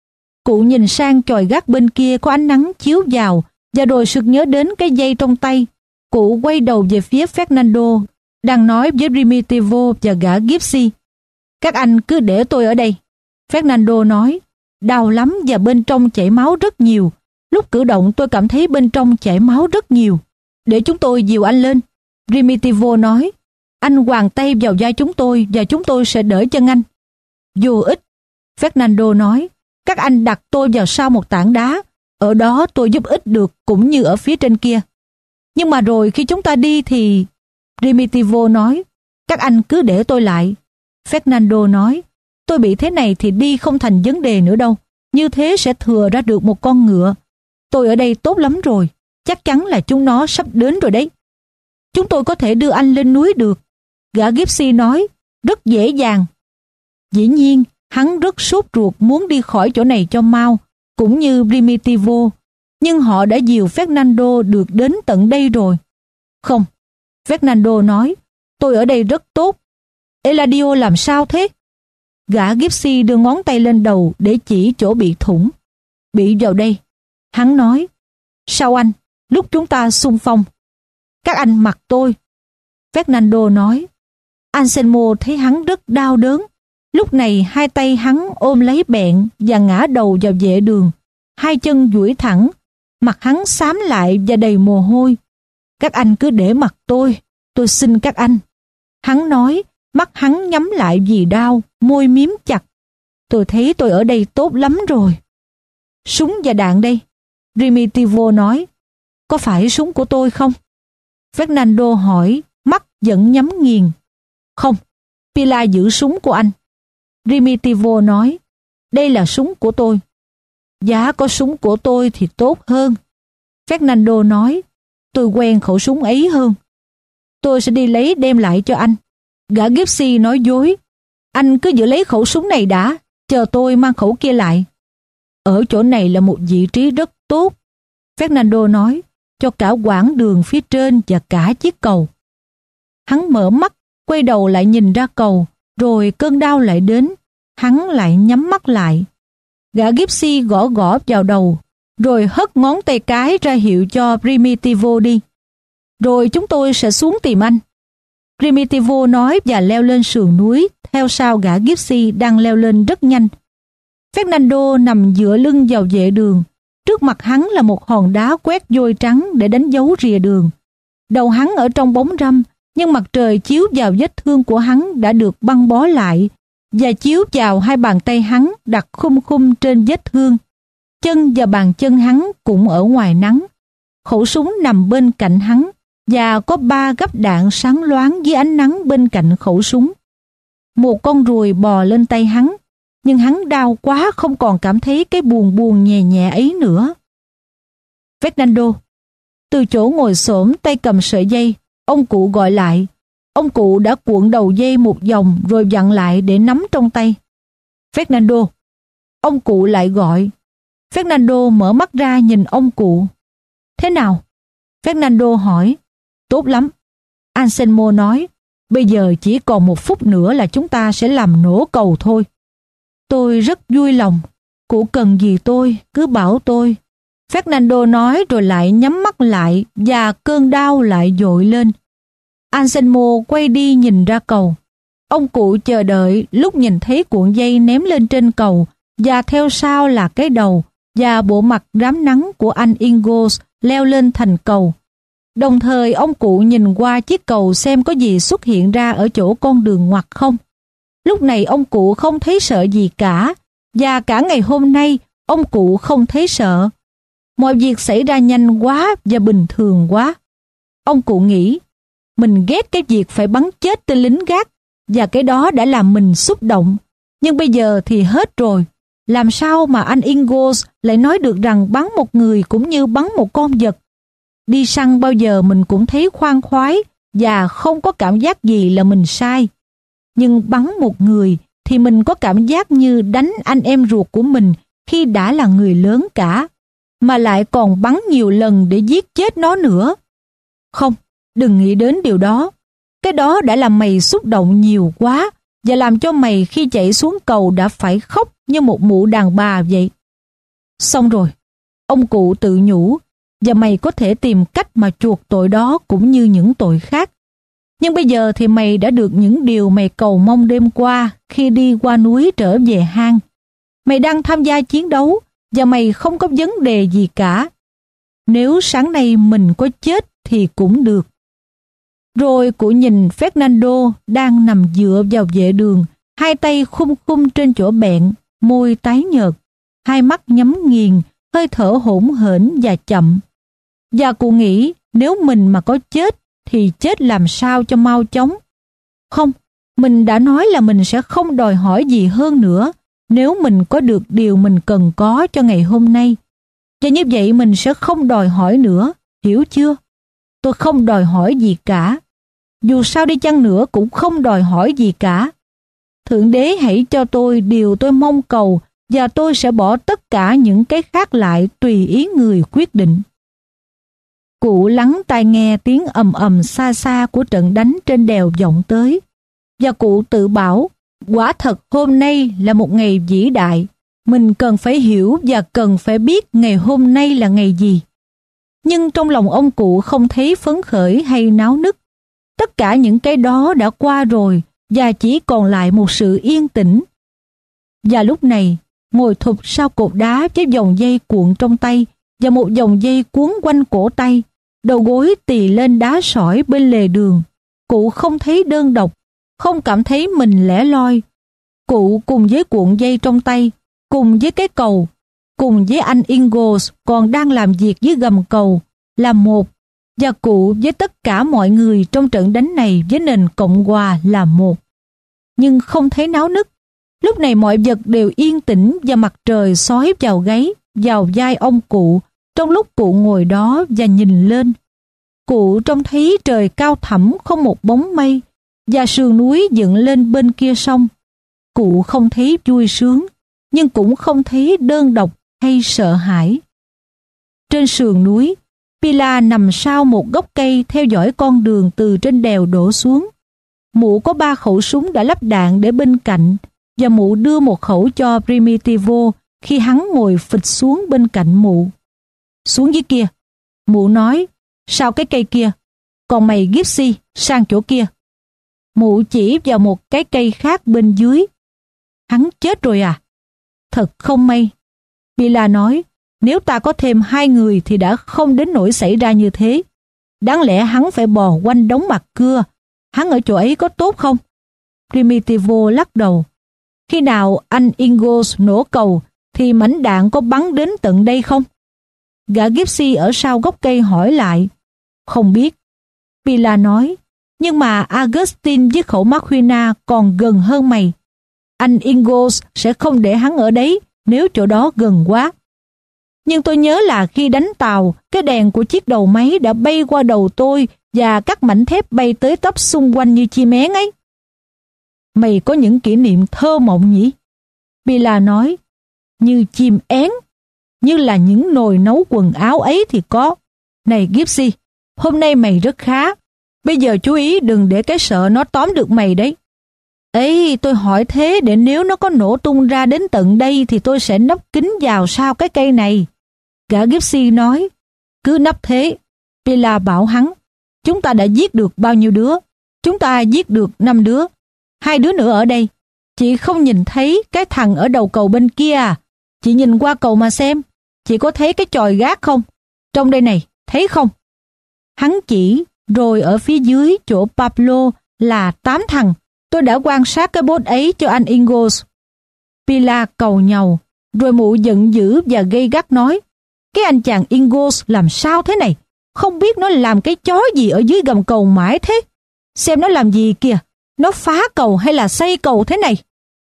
Cụ nhìn sang chòi gác bên kia có ánh nắng chiếu vào và rồi sực nhớ đến cái dây trong tay. Cụ quay đầu về phía Fernando, đang nói với Primitivo và gã Gypsy. Các anh cứ để tôi ở đây. Fernando nói, đau lắm và bên trong chảy máu rất nhiều. Lúc cử động tôi cảm thấy bên trong chảy máu rất nhiều. Để chúng tôi dìu anh lên. Primitivo nói, anh quàng tay vào vai chúng tôi và chúng tôi sẽ đỡ chân anh. Vô ích. Fernando nói, các anh đặt tôi vào sau một tảng đá. Ở đó tôi giúp ích được cũng như ở phía trên kia. Nhưng mà rồi khi chúng ta đi thì... Primitivo nói, các anh cứ để tôi lại. Fernando nói, tôi bị thế này thì đi không thành vấn đề nữa đâu. Như thế sẽ thừa ra được một con ngựa. Tôi ở đây tốt lắm rồi. Chắc chắn là chúng nó sắp đến rồi đấy. Chúng tôi có thể đưa anh lên núi được. Gã Gypsy nói, rất dễ dàng. Dĩ nhiên, hắn rất sốt ruột muốn đi khỏi chỗ này cho mau, cũng như Primitivo. Nhưng họ đã dìu Fernando được đến tận đây rồi. Không, Fernando nói, tôi ở đây rất tốt. Eladio làm sao thế? Gã Gypsy đưa ngón tay lên đầu để chỉ chỗ bị thủng. Bị vào đây. Hắn nói, sao anh, lúc chúng ta xung phong. Các anh mặc tôi. Fernando nói, Anselmo thấy hắn rất đau đớn. Lúc này hai tay hắn ôm lấy bẹn và ngã đầu vào vệ đường. Hai chân duỗi thẳng, mặt hắn xám lại và đầy mồ hôi. Các anh cứ để mặc tôi, tôi xin các anh. Hắn nói, mắt hắn nhắm lại vì đau, môi miếm chặt. Tôi thấy tôi ở đây tốt lắm rồi. Súng và đạn đây. Primitivo nói, có phải súng của tôi không? Fernando hỏi, mắt vẫn nhắm nghiền. Không, Pilar giữ súng của anh. Primitivo nói, đây là súng của tôi. Giá có súng của tôi thì tốt hơn. Fernando nói, tôi quen khẩu súng ấy hơn. Tôi sẽ đi lấy đem lại cho anh. Gã Gypsy nói dối. Anh cứ giữ lấy khẩu súng này đã, chờ tôi mang khẩu kia lại. Ở chỗ này là một vị trí rất tốt. Fernando nói, cho cả quãng đường phía trên và cả chiếc cầu. Hắn mở mắt, quay đầu lại nhìn ra cầu, rồi cơn đau lại đến. Hắn lại nhắm mắt lại. Gã Gypsy gõ gõ vào đầu, rồi hất ngón tay cái ra hiệu cho Primitivo đi. Rồi chúng tôi sẽ xuống tìm anh. Primitivo nói và leo lên sườn núi, theo sau gã Gypsy đang leo lên rất nhanh. Fernando nằm dựa lưng vào vệ đường. Trước mặt hắn là một hòn đá quét vôi trắng để đánh dấu rìa đường. Đầu hắn ở trong bóng râm nhưng mặt trời chiếu vào vết thương của hắn đã được băng bó lại và chiếu vào hai bàn tay hắn đặt khum khum trên vết thương. Chân và bàn chân hắn cũng ở ngoài nắng. Khẩu súng nằm bên cạnh hắn và có ba gắp đạn sáng loáng dưới ánh nắng bên cạnh khẩu súng. Một con ruồi bò lên tay hắn, nhưng hắn đau quá không còn cảm thấy cái buồn buồn nhẹ nhẹ ấy nữa. Fernando, từ chỗ ngồi xổm tay cầm sợi dây, ông cụ gọi lại. Ông cụ đã cuộn đầu dây một vòng rồi vặn lại để nắm trong tay. Fernando, ông cụ lại gọi. Fernando mở mắt ra nhìn ông cụ. Thế nào? Fernando hỏi. Tốt lắm. Anselmo nói. Bây giờ chỉ còn một phút nữa là chúng ta sẽ làm nổ cầu thôi. Tôi rất vui lòng. Cụ cần gì tôi, cứ bảo tôi. Fernando nói rồi lại nhắm mắt lại và cơn đau lại dội lên. Anselmo quay đi nhìn ra cầu. Ông cụ chờ đợi lúc nhìn thấy cuộn dây ném lên trên cầu và theo sau là cái đầu và bộ mặt rám nắng của anh Ingos leo lên thành cầu. Đồng thời ông cụ nhìn qua chiếc cầu xem có gì xuất hiện ra ở chỗ con đường ngoặt không. Lúc này ông cụ không thấy sợ gì cả, và cả ngày hôm nay ông cụ không thấy sợ. Mọi việc xảy ra nhanh quá và bình thường quá. Ông cụ nghĩ, mình ghét cái việc phải bắn chết tên lính gác, và cái đó đã làm mình xúc động. Nhưng bây giờ thì hết rồi. Làm sao mà anh Ingos lại nói được rằng bắn một người cũng như bắn một con vật? Đi săn bao giờ mình cũng thấy khoan khoái và không có cảm giác gì là mình sai. Nhưng bắn một người thì mình có cảm giác như đánh anh em ruột của mình khi đã là người lớn cả, mà lại còn bắn nhiều lần để giết chết nó nữa. Không, đừng nghĩ đến điều đó. Cái đó đã làm mày xúc động nhiều quá và làm cho mày khi chạy xuống cầu đã phải khóc như một mụ đàn bà vậy. Xong rồi, ông cụ tự nhủ, và mày có thể tìm cách mà chuộc tội đó cũng như những tội khác. Nhưng bây giờ thì mày đã được những điều mày cầu mong đêm qua khi đi qua núi trở về hang. Mày đang tham gia chiến đấu và mày không có vấn đề gì cả. Nếu sáng nay mình có chết thì cũng được. Rồi cụ nhìn Fernando đang nằm dựa vào vệ đường, hai tay khum khum trên chỗ bẹn, môi tái nhợt, hai mắt nhắm nghiền, hơi thở hỗn hển và chậm. Và cụ nghĩ nếu mình mà có chết thì chết làm sao cho mau chóng. Không, mình đã nói là mình sẽ không đòi hỏi gì hơn nữa nếu mình có được điều mình cần có cho ngày hôm nay. Và như vậy mình sẽ không đòi hỏi nữa, hiểu chưa? Tôi không đòi hỏi gì cả. Dù sao đi chăng nữa cũng không đòi hỏi gì cả. Thượng Đế hãy cho tôi điều tôi mong cầu và tôi sẽ bỏ tất cả những cái khác lại tùy ý người quyết định. Cụ lắng tai nghe tiếng ầm ầm xa xa của trận đánh trên đèo vọng tới, và cụ tự bảo, quả thật hôm nay là một ngày vĩ đại, mình cần phải hiểu và cần phải biết ngày hôm nay là ngày gì. Nhưng trong lòng ông cụ không thấy phấn khởi hay náo nức. Tất cả những cái đó đã qua rồi và chỉ còn lại một sự yên tĩnh. Và lúc này, ngồi thụp sau cột đá với vòng dây cuộn trong tay và một vòng dây cuốn quanh cổ tay, đầu gối tì lên đá sỏi bên lề đường, cụ không thấy đơn độc, không cảm thấy mình lẻ loi. Cụ cùng với cuộn dây trong tay, cùng với cái cầu, cùng với anh Ingos còn đang làm việc dưới gầm cầu, là một, và cụ với tất cả mọi người trong trận đánh này với nền Cộng Hòa là một. Nhưng không thấy náo nức. Lúc này mọi vật đều yên tĩnh và mặt trời sói vào gáy, vào vai ông cụ, trong lúc cụ ngồi đó và nhìn lên. Cụ trông thấy trời cao thẳm không một bóng mây, và sườn núi dựng lên bên kia sông. Cụ không thấy vui sướng, nhưng cũng không thấy đơn độc hay sợ hãi. Trên sườn núi, Pilar nằm sau một gốc cây theo dõi con đường từ trên đèo đổ xuống. Mụ có ba khẩu súng đã lắp đạn để bên cạnh, và mụ đưa một khẩu cho Primitivo khi hắn ngồi phịch xuống bên cạnh mụ. Xuống dưới kia, mụ nói, sau cái cây kia, còn mày Gypsy sang chỗ kia. Mụ chỉ vào một cái cây khác bên dưới. Hắn chết rồi à? Thật không may. Pilar nói, nếu ta có thêm hai người thì đã không đến nỗi xảy ra như thế. Đáng lẽ hắn phải bò quanh đống mặt cưa hắn ở chỗ ấy có tốt không? Primitivo lắc đầu. Khi nào anh Ingalls nổ cầu thì mảnh đạn có bắn đến tận đây không? Gã Gypsy ở sau gốc cây hỏi lại. Không biết. Pila nói, nhưng mà Augustine với khẩu Marquina còn gần hơn mày. Anh Ingalls sẽ không để hắn ở đấy nếu chỗ đó gần quá. Nhưng tôi nhớ là khi đánh tàu, cái đèn của chiếc đầu máy đã bay qua đầu tôi và các mảnh thép bay tới tấp xung quanh như chim én ấy. Mày có những kỷ niệm thơ mộng nhỉ? Pila nói, như chim én, như là những nồi nấu quần áo ấy thì có. Này Gypsy, hôm nay mày rất khá. Bây giờ chú ý đừng để cái sợ nó tóm được mày đấy. Ấy, tôi hỏi thế để nếu nó có nổ tung ra đến tận đây thì tôi sẽ nấp kín vào sau cái cây này. Gã Gypsy nói, cứ nấp thế. Pila bảo hắn, chúng ta đã giết được bao nhiêu đứa? Chúng ta giết được năm đứa. Hai đứa nữa ở đây. Chị không nhìn thấy cái thằng ở đầu cầu bên kia à? Chị nhìn qua cầu mà xem. Chị có thấy cái chòi gác không? Trong đây này, thấy không? Hắn chỉ, rồi ở phía dưới chỗ Pablo là tám thằng. Tôi đã quan sát cái bốt ấy cho anh Ingalls. Pila cầu nhàu, rồi mụ giận dữ và gay gắt nói, cái anh chàng Ingalls làm sao thế này? Không biết nó làm cái chó gì ở dưới gầm cầu mãi thế? Xem nó làm gì kìa, nó phá cầu hay là xây cầu thế này?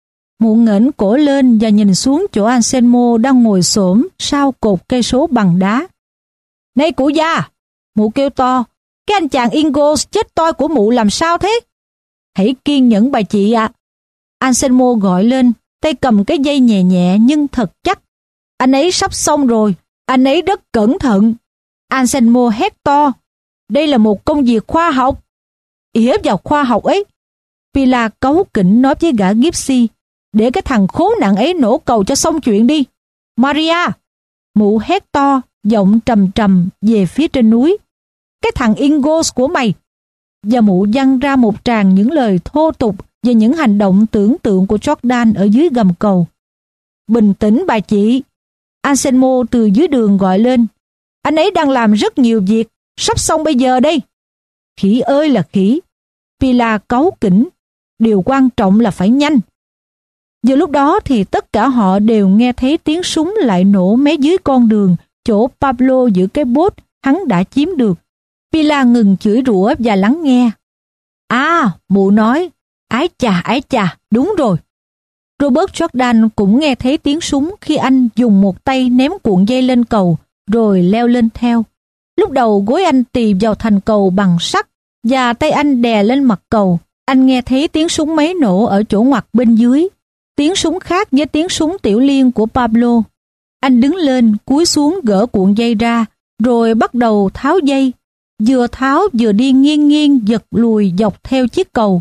Mụ ngẩng cổ lên và nhìn xuống chỗ Anselmo đang ngồi xổm sau cột cây số bằng đá. Này cụ già! Mụ kêu to, cái anh chàng Ingalls chết toi của mụ làm sao thế? Hãy kiên nhẫn bà chị ạ. À. Anselmo gọi lên, tay cầm cái dây nhẹ nhẹ nhưng thật chắc. Anh ấy sắp xong rồi, anh ấy rất cẩn thận. Anselmo hét to, đây là một công việc khoa học. Ỉa vào khoa học ấy. Pila cáu kỉnh nói với gã Gypsy, để cái thằng khốn nạn ấy nổ cầu cho xong chuyện đi. Maria! Mụ hét to, giọng trầm trầm về phía trên núi. Cái thằng Ingalls của mày! Và mụ văng ra một tràng những lời thô tục về những hành động tưởng tượng của Jordan ở dưới gầm cầu. Bình tĩnh bà chị! Anselmo từ dưới đường gọi lên. Anh ấy đang làm rất nhiều việc, sắp xong bây giờ đây. Khỉ ơi là khỉ! Pila cáu kỉnh. Điều quan trọng là phải nhanh. Giờ lúc đó thì tất cả họ đều nghe thấy tiếng súng lại nổ mé dưới con đường, chỗ Pablo giữ cái bốt hắn đã chiếm được. Pila ngừng chửi rủa và lắng nghe. À, mụ nói, ái chà, ái chà, đúng rồi. Robert Jordan cũng nghe thấy tiếng súng khi anh dùng một tay ném cuộn dây lên cầu, rồi leo lên theo. Lúc đầu gối anh tì vào thành cầu bằng sắt, và tay anh đè lên mặt cầu. Anh nghe thấy tiếng súng máy nổ ở chỗ ngoặt bên dưới. Tiếng súng khác với tiếng súng tiểu liên của Pablo. Anh đứng lên, cúi xuống gỡ cuộn dây ra, rồi bắt đầu tháo dây. Vừa tháo vừa đi nghiêng nghiêng giật lùi dọc theo chiếc cầu.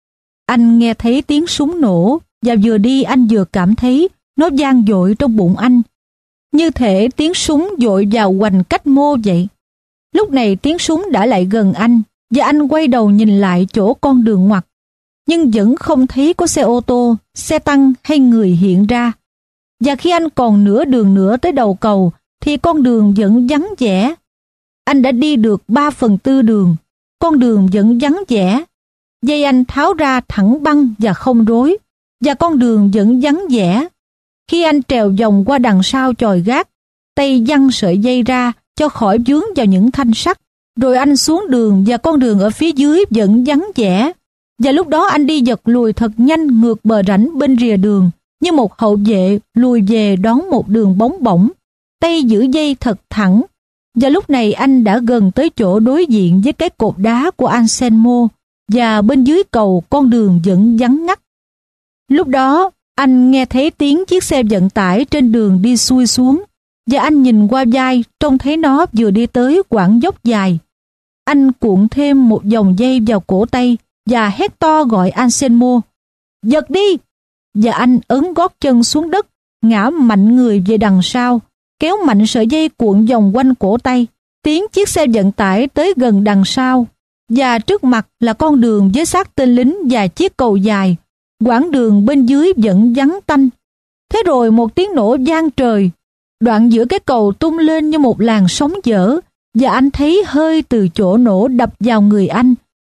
Anh nghe thấy tiếng súng nổ, và vừa đi anh vừa cảm thấy nó vang dội trong bụng anh. Như thể tiếng súng dội vào hoành cách mô vậy. Lúc này tiếng súng đã lại gần anh, và anh quay đầu nhìn lại chỗ con đường ngoặt. Nhưng vẫn không thấy có xe ô tô, xe tăng hay người hiện ra. Và khi anh còn nửa đường nữa tới đầu cầu, thì con đường vẫn vắng vẻ. Anh đã đi được ba phần tư đường, con đường vẫn vắng vẻ. Dây anh tháo ra thẳng băng và không rối, và con đường vẫn vắng vẻ. Khi anh trèo vòng qua đằng sau chòi gác, tay giăng sợi dây ra cho khỏi vướng vào những thanh sắt, rồi anh xuống đường và con đường ở phía dưới vẫn vắng vẻ. Và lúc đó anh đi giật lùi thật nhanh ngược bờ rãnh bên rìa đường, như một hậu vệ lùi về đón một đường bóng bổng, tay giữ dây thật thẳng. Và lúc này anh đã gần tới chỗ đối diện với cái cột đá của Anselmo, và bên dưới cầu con đường vẫn vắng ngắt. Lúc đó anh nghe thấy tiếng chiếc xe vận tải trên đường đi xuôi xuống, và anh nhìn qua vai trông thấy nó vừa đi tới quãng dốc dài. Anh cuộn thêm một vòng dây vào cổ tay và hét to gọi Anselmo, giật đi! Và anh ấn gót chân xuống đất, ngã mạnh người về đằng sau, kéo mạnh sợi dây cuộn vòng quanh cổ tay. Tiếng chiếc xe vận tải tới gần đằng sau, và trước mặt là con đường với xác tên lính và chiếc cầu dài. Quãng đường bên dưới vẫn vắng tanh. Thế rồi một tiếng nổ vang trời. Đoạn giữa cái cầu tung lên như một làn sóng dở, và anh thấy hơi từ chỗ nổ đập vào người anh,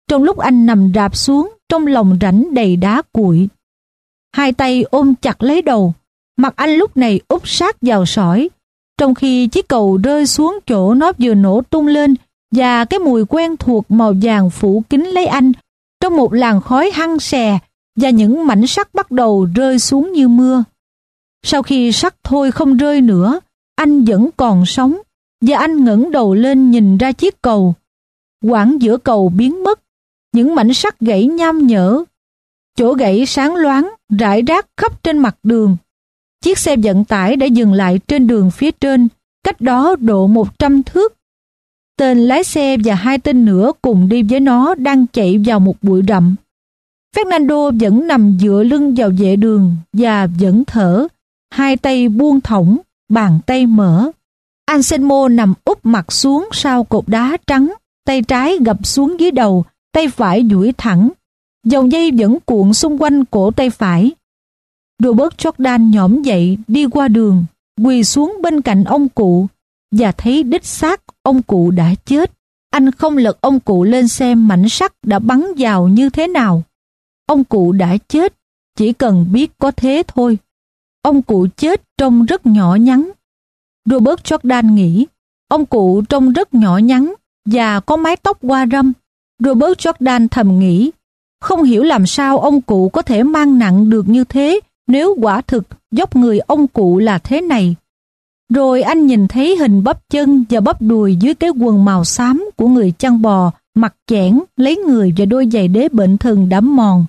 trong lúc anh nằm rạp xuống trong lòng rãnh đầy đá cuội. Hai tay ôm chặt lấy đầu, mặt anh lúc này úp sát vào sỏi, trong khi chiếc cầu rơi xuống chỗ nó vừa nổ tung lên và cái mùi quen thuộc màu vàng phủ kín lấy anh trong một làn khói hăng xè và những mảnh sắt bắt đầu rơi xuống như mưa. Sau khi sắt thôi không rơi nữa, anh vẫn còn sống và anh ngẩng đầu lên nhìn ra chiếc cầu. Quãng giữa cầu biến mất, những mảnh sắt gãy nham nhở. Chỗ gãy sáng loáng, rải rác khắp trên mặt đường. Chiếc xe vận tải đã dừng lại trên đường phía trên, cách đó độ một trăm thước. Tên lái xe và hai tên nữa cùng đi với nó đang chạy vào một bụi rậm. Fernando vẫn nằm dựa lưng vào vệ đường và vẫn thở, hai tay buông thõng, bàn tay mở. Anselmo nằm úp mặt xuống sau cột đá trắng, tay trái gập xuống dưới đầu, tay phải duỗi thẳng. Dòng dây vẫn cuộn xung quanh cổ tay phải. Robert Jordan nhổm dậy đi qua đường, quỳ xuống bên cạnh ông cụ và thấy đích xác ông cụ đã chết. Anh không lật ông cụ lên xem mảnh sắt đã bắn vào như thế nào. Ông cụ đã chết, chỉ cần biết có thế thôi. Ông cụ chết trông rất nhỏ nhắn. Robert Jordan nghĩ, ông cụ trông rất nhỏ nhắn và có mái tóc hoa râm. Robert Jordan thầm nghĩ, không hiểu làm sao ông cụ có thể mang nặng được như thế nếu quả thực dốc người ông cụ là thế này. Rồi anh nhìn thấy hình bắp chân và bắp đùi dưới cái quần màu xám của người chăn bò, mặt chẽn, lấy người và đôi giày đế bệnh thần đã mòn.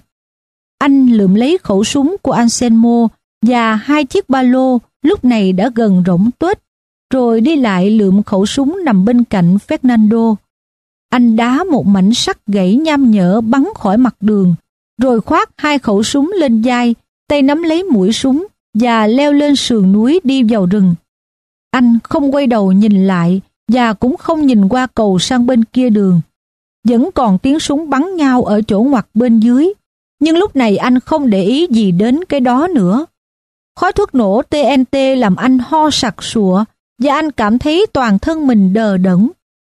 Anh lượm lấy khẩu súng của Anselmo và hai chiếc ba lô lúc này đã gần rỗng tuếch, rồi đi lại lượm khẩu súng nằm bên cạnh Fernando. Anh đá một mảnh sắt gãy nham nhở bắn khỏi mặt đường, rồi khoác hai khẩu súng lên vai, tay nắm lấy mũi súng và leo lên sườn núi đi vào rừng. Anh không quay đầu nhìn lại và cũng không nhìn qua cầu sang bên kia đường. Vẫn còn tiếng súng bắn nhau ở chỗ ngoặt bên dưới, nhưng lúc này anh không để ý gì đến cái đó nữa. Khói thuốc nổ tê en tê làm anh ho sặc sụa và anh cảm thấy toàn thân mình đờ đẫn.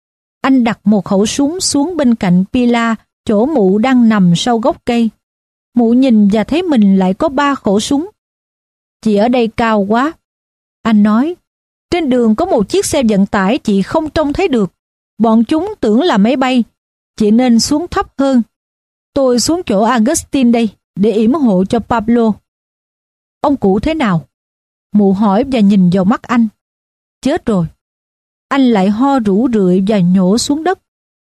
Anh đặt một khẩu súng xuống bên cạnh Pilar, chỗ mụ đang nằm sau gốc cây. Mụ nhìn và thấy mình lại có ba khẩu súng. Chị ở đây cao quá. Anh nói, trên đường có một chiếc xe vận tải chị không trông thấy được. Bọn chúng tưởng là máy bay. Chị nên xuống thấp hơn. Tôi xuống chỗ Agustin đây, để yểm hộ cho Pablo. Ông cụ thế nào? Mụ hỏi và nhìn vào mắt anh. Chết rồi. Anh lại ho rũ rượi và nhổ xuống đất.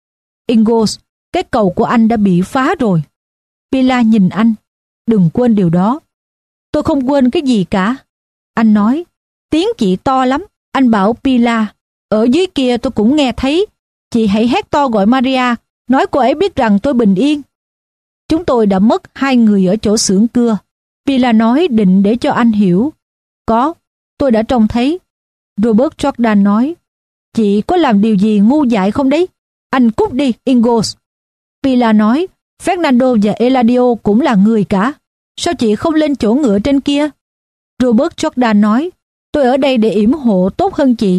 Ingos, cái cầu của anh đã bị phá rồi. Pilar nhìn anh. Đừng quên điều đó. Tôi không quên cái gì cả. Anh nói. Tiếng chị to lắm. Anh bảo Pilar. Ở dưới kia tôi cũng nghe thấy. Chị hãy hét to gọi Maria. Nói cô ấy biết rằng tôi bình yên. Chúng tôi đã mất hai người ở chỗ xưởng cưa. Pilar nói định để cho anh hiểu. Có, tôi đã trông thấy. Robert Jordan nói. Chị có làm điều gì ngu dại không đấy? Anh cút đi, Ingos. Pilar nói, Fernando và Eladio cũng là người cả. Sao chị không lên chỗ ngựa trên kia? Robert Jordan nói, tôi ở đây để yểm hộ tốt hơn chị.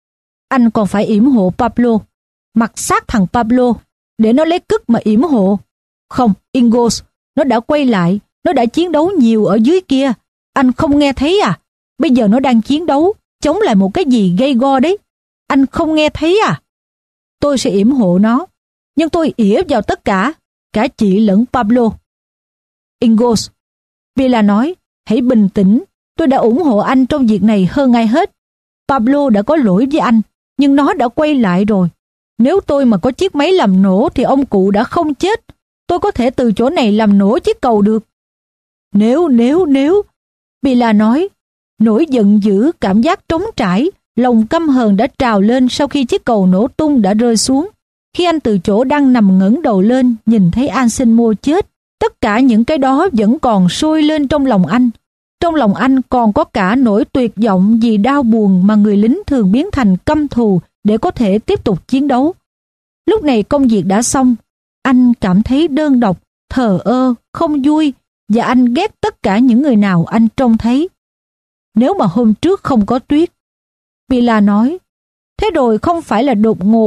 Anh còn phải yểm hộ Pablo. Mặc sát thằng Pablo, để nó lấy cứt mà yểm hộ. Không, Ingos, nó đã quay lại, nó đã chiến đấu nhiều ở dưới kia. Anh không nghe thấy à? Bây giờ nó đang chiến đấu, chống lại một cái gì gây go đấy. Anh không nghe thấy à? Tôi sẽ yểm hộ nó, nhưng tôi ỉa vào tất cả, cả chị lẫn Pablo. Ingos, Pilar nói, hãy bình tĩnh, tôi đã ủng hộ anh trong việc này hơn ai hết. Pablo đã có lỗi với anh, nhưng nó đã quay lại rồi. Nếu tôi mà có chiếc máy làm nổ thì ông cụ đã không chết. Tôi có thể từ chỗ này làm nổ chiếc cầu được. Nếu, nếu, nếu, Pilar nói, nỗi giận dữ, cảm giác trống trải, lòng căm hờn đã trào lên sau khi chiếc cầu nổ tung đã rơi xuống. Khi anh từ chỗ đang nằm ngẩng đầu lên, nhìn thấy Anselmo chết, tất cả những cái đó vẫn còn sôi lên trong lòng anh. Trong lòng anh còn có cả nỗi tuyệt vọng vì đau buồn mà người lính thường biến thành căm thù để có thể tiếp tục chiến đấu. Lúc này công việc đã xong, anh cảm thấy đơn độc, thờ ơ, không vui và anh ghét tất cả những người nào anh trông thấy. Nếu mà hôm trước không có tuyết, Pilar nói, thế rồi không phải là đột ngột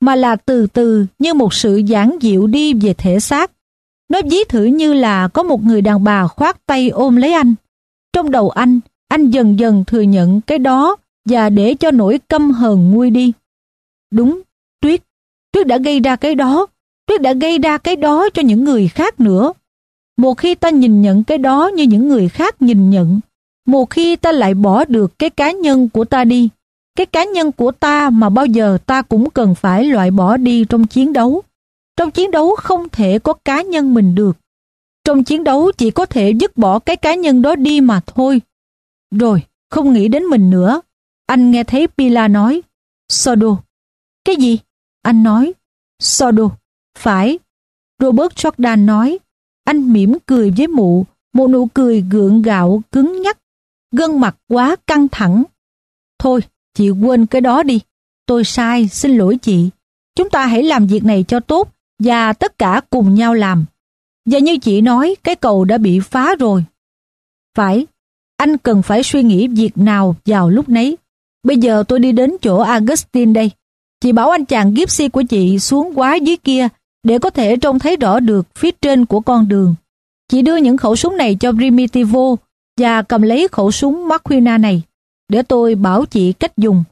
mà là từ từ như một sự giãn dịu đi về thể xác. Nó ví thử như là có một người đàn bà khoác tay ôm lấy anh. Trong đầu anh, anh dần dần thừa nhận cái đó và để cho nỗi căm hờn nguôi đi. Đúng, Tuyết, Tuyết đã gây ra cái đó, Tuyết đã gây ra cái đó cho những người khác nữa. Một khi ta nhìn nhận cái đó như những người khác nhìn nhận, một khi ta lại bỏ được cái cá nhân của ta đi, cái cá nhân của ta mà bao giờ ta cũng cần phải loại bỏ đi trong chiến đấu. Trong chiến đấu không thể có cá nhân mình được. Trong chiến đấu chỉ có thể dứt bỏ cái cá nhân đó đi mà thôi. Rồi, không nghĩ đến mình nữa. Anh nghe thấy Pilar nói, Sordo. Cái gì? Anh nói, Sordo. Phải. Robert Jordan nói. Anh mỉm cười với mụ, một nụ cười gượng gạo, cứng nhắc, gương mặt quá căng thẳng. Thôi, chị quên cái đó đi. Tôi sai, xin lỗi chị. Chúng ta hãy làm việc này cho tốt và tất cả cùng nhau làm. Và như chị nói, cái cầu đã bị phá rồi. Phải, anh cần phải suy nghĩ việc nào vào lúc nấy. Bây giờ tôi đi đến chỗ Augustine đây. Chị bảo anh chàng Gypsy của chị xuống quá dưới kia để có thể trông thấy rõ được phía trên của con đường. Chị đưa những khẩu súng này cho Primitivo và cầm lấy khẩu súng Marquina này để tôi bảo chị cách dùng.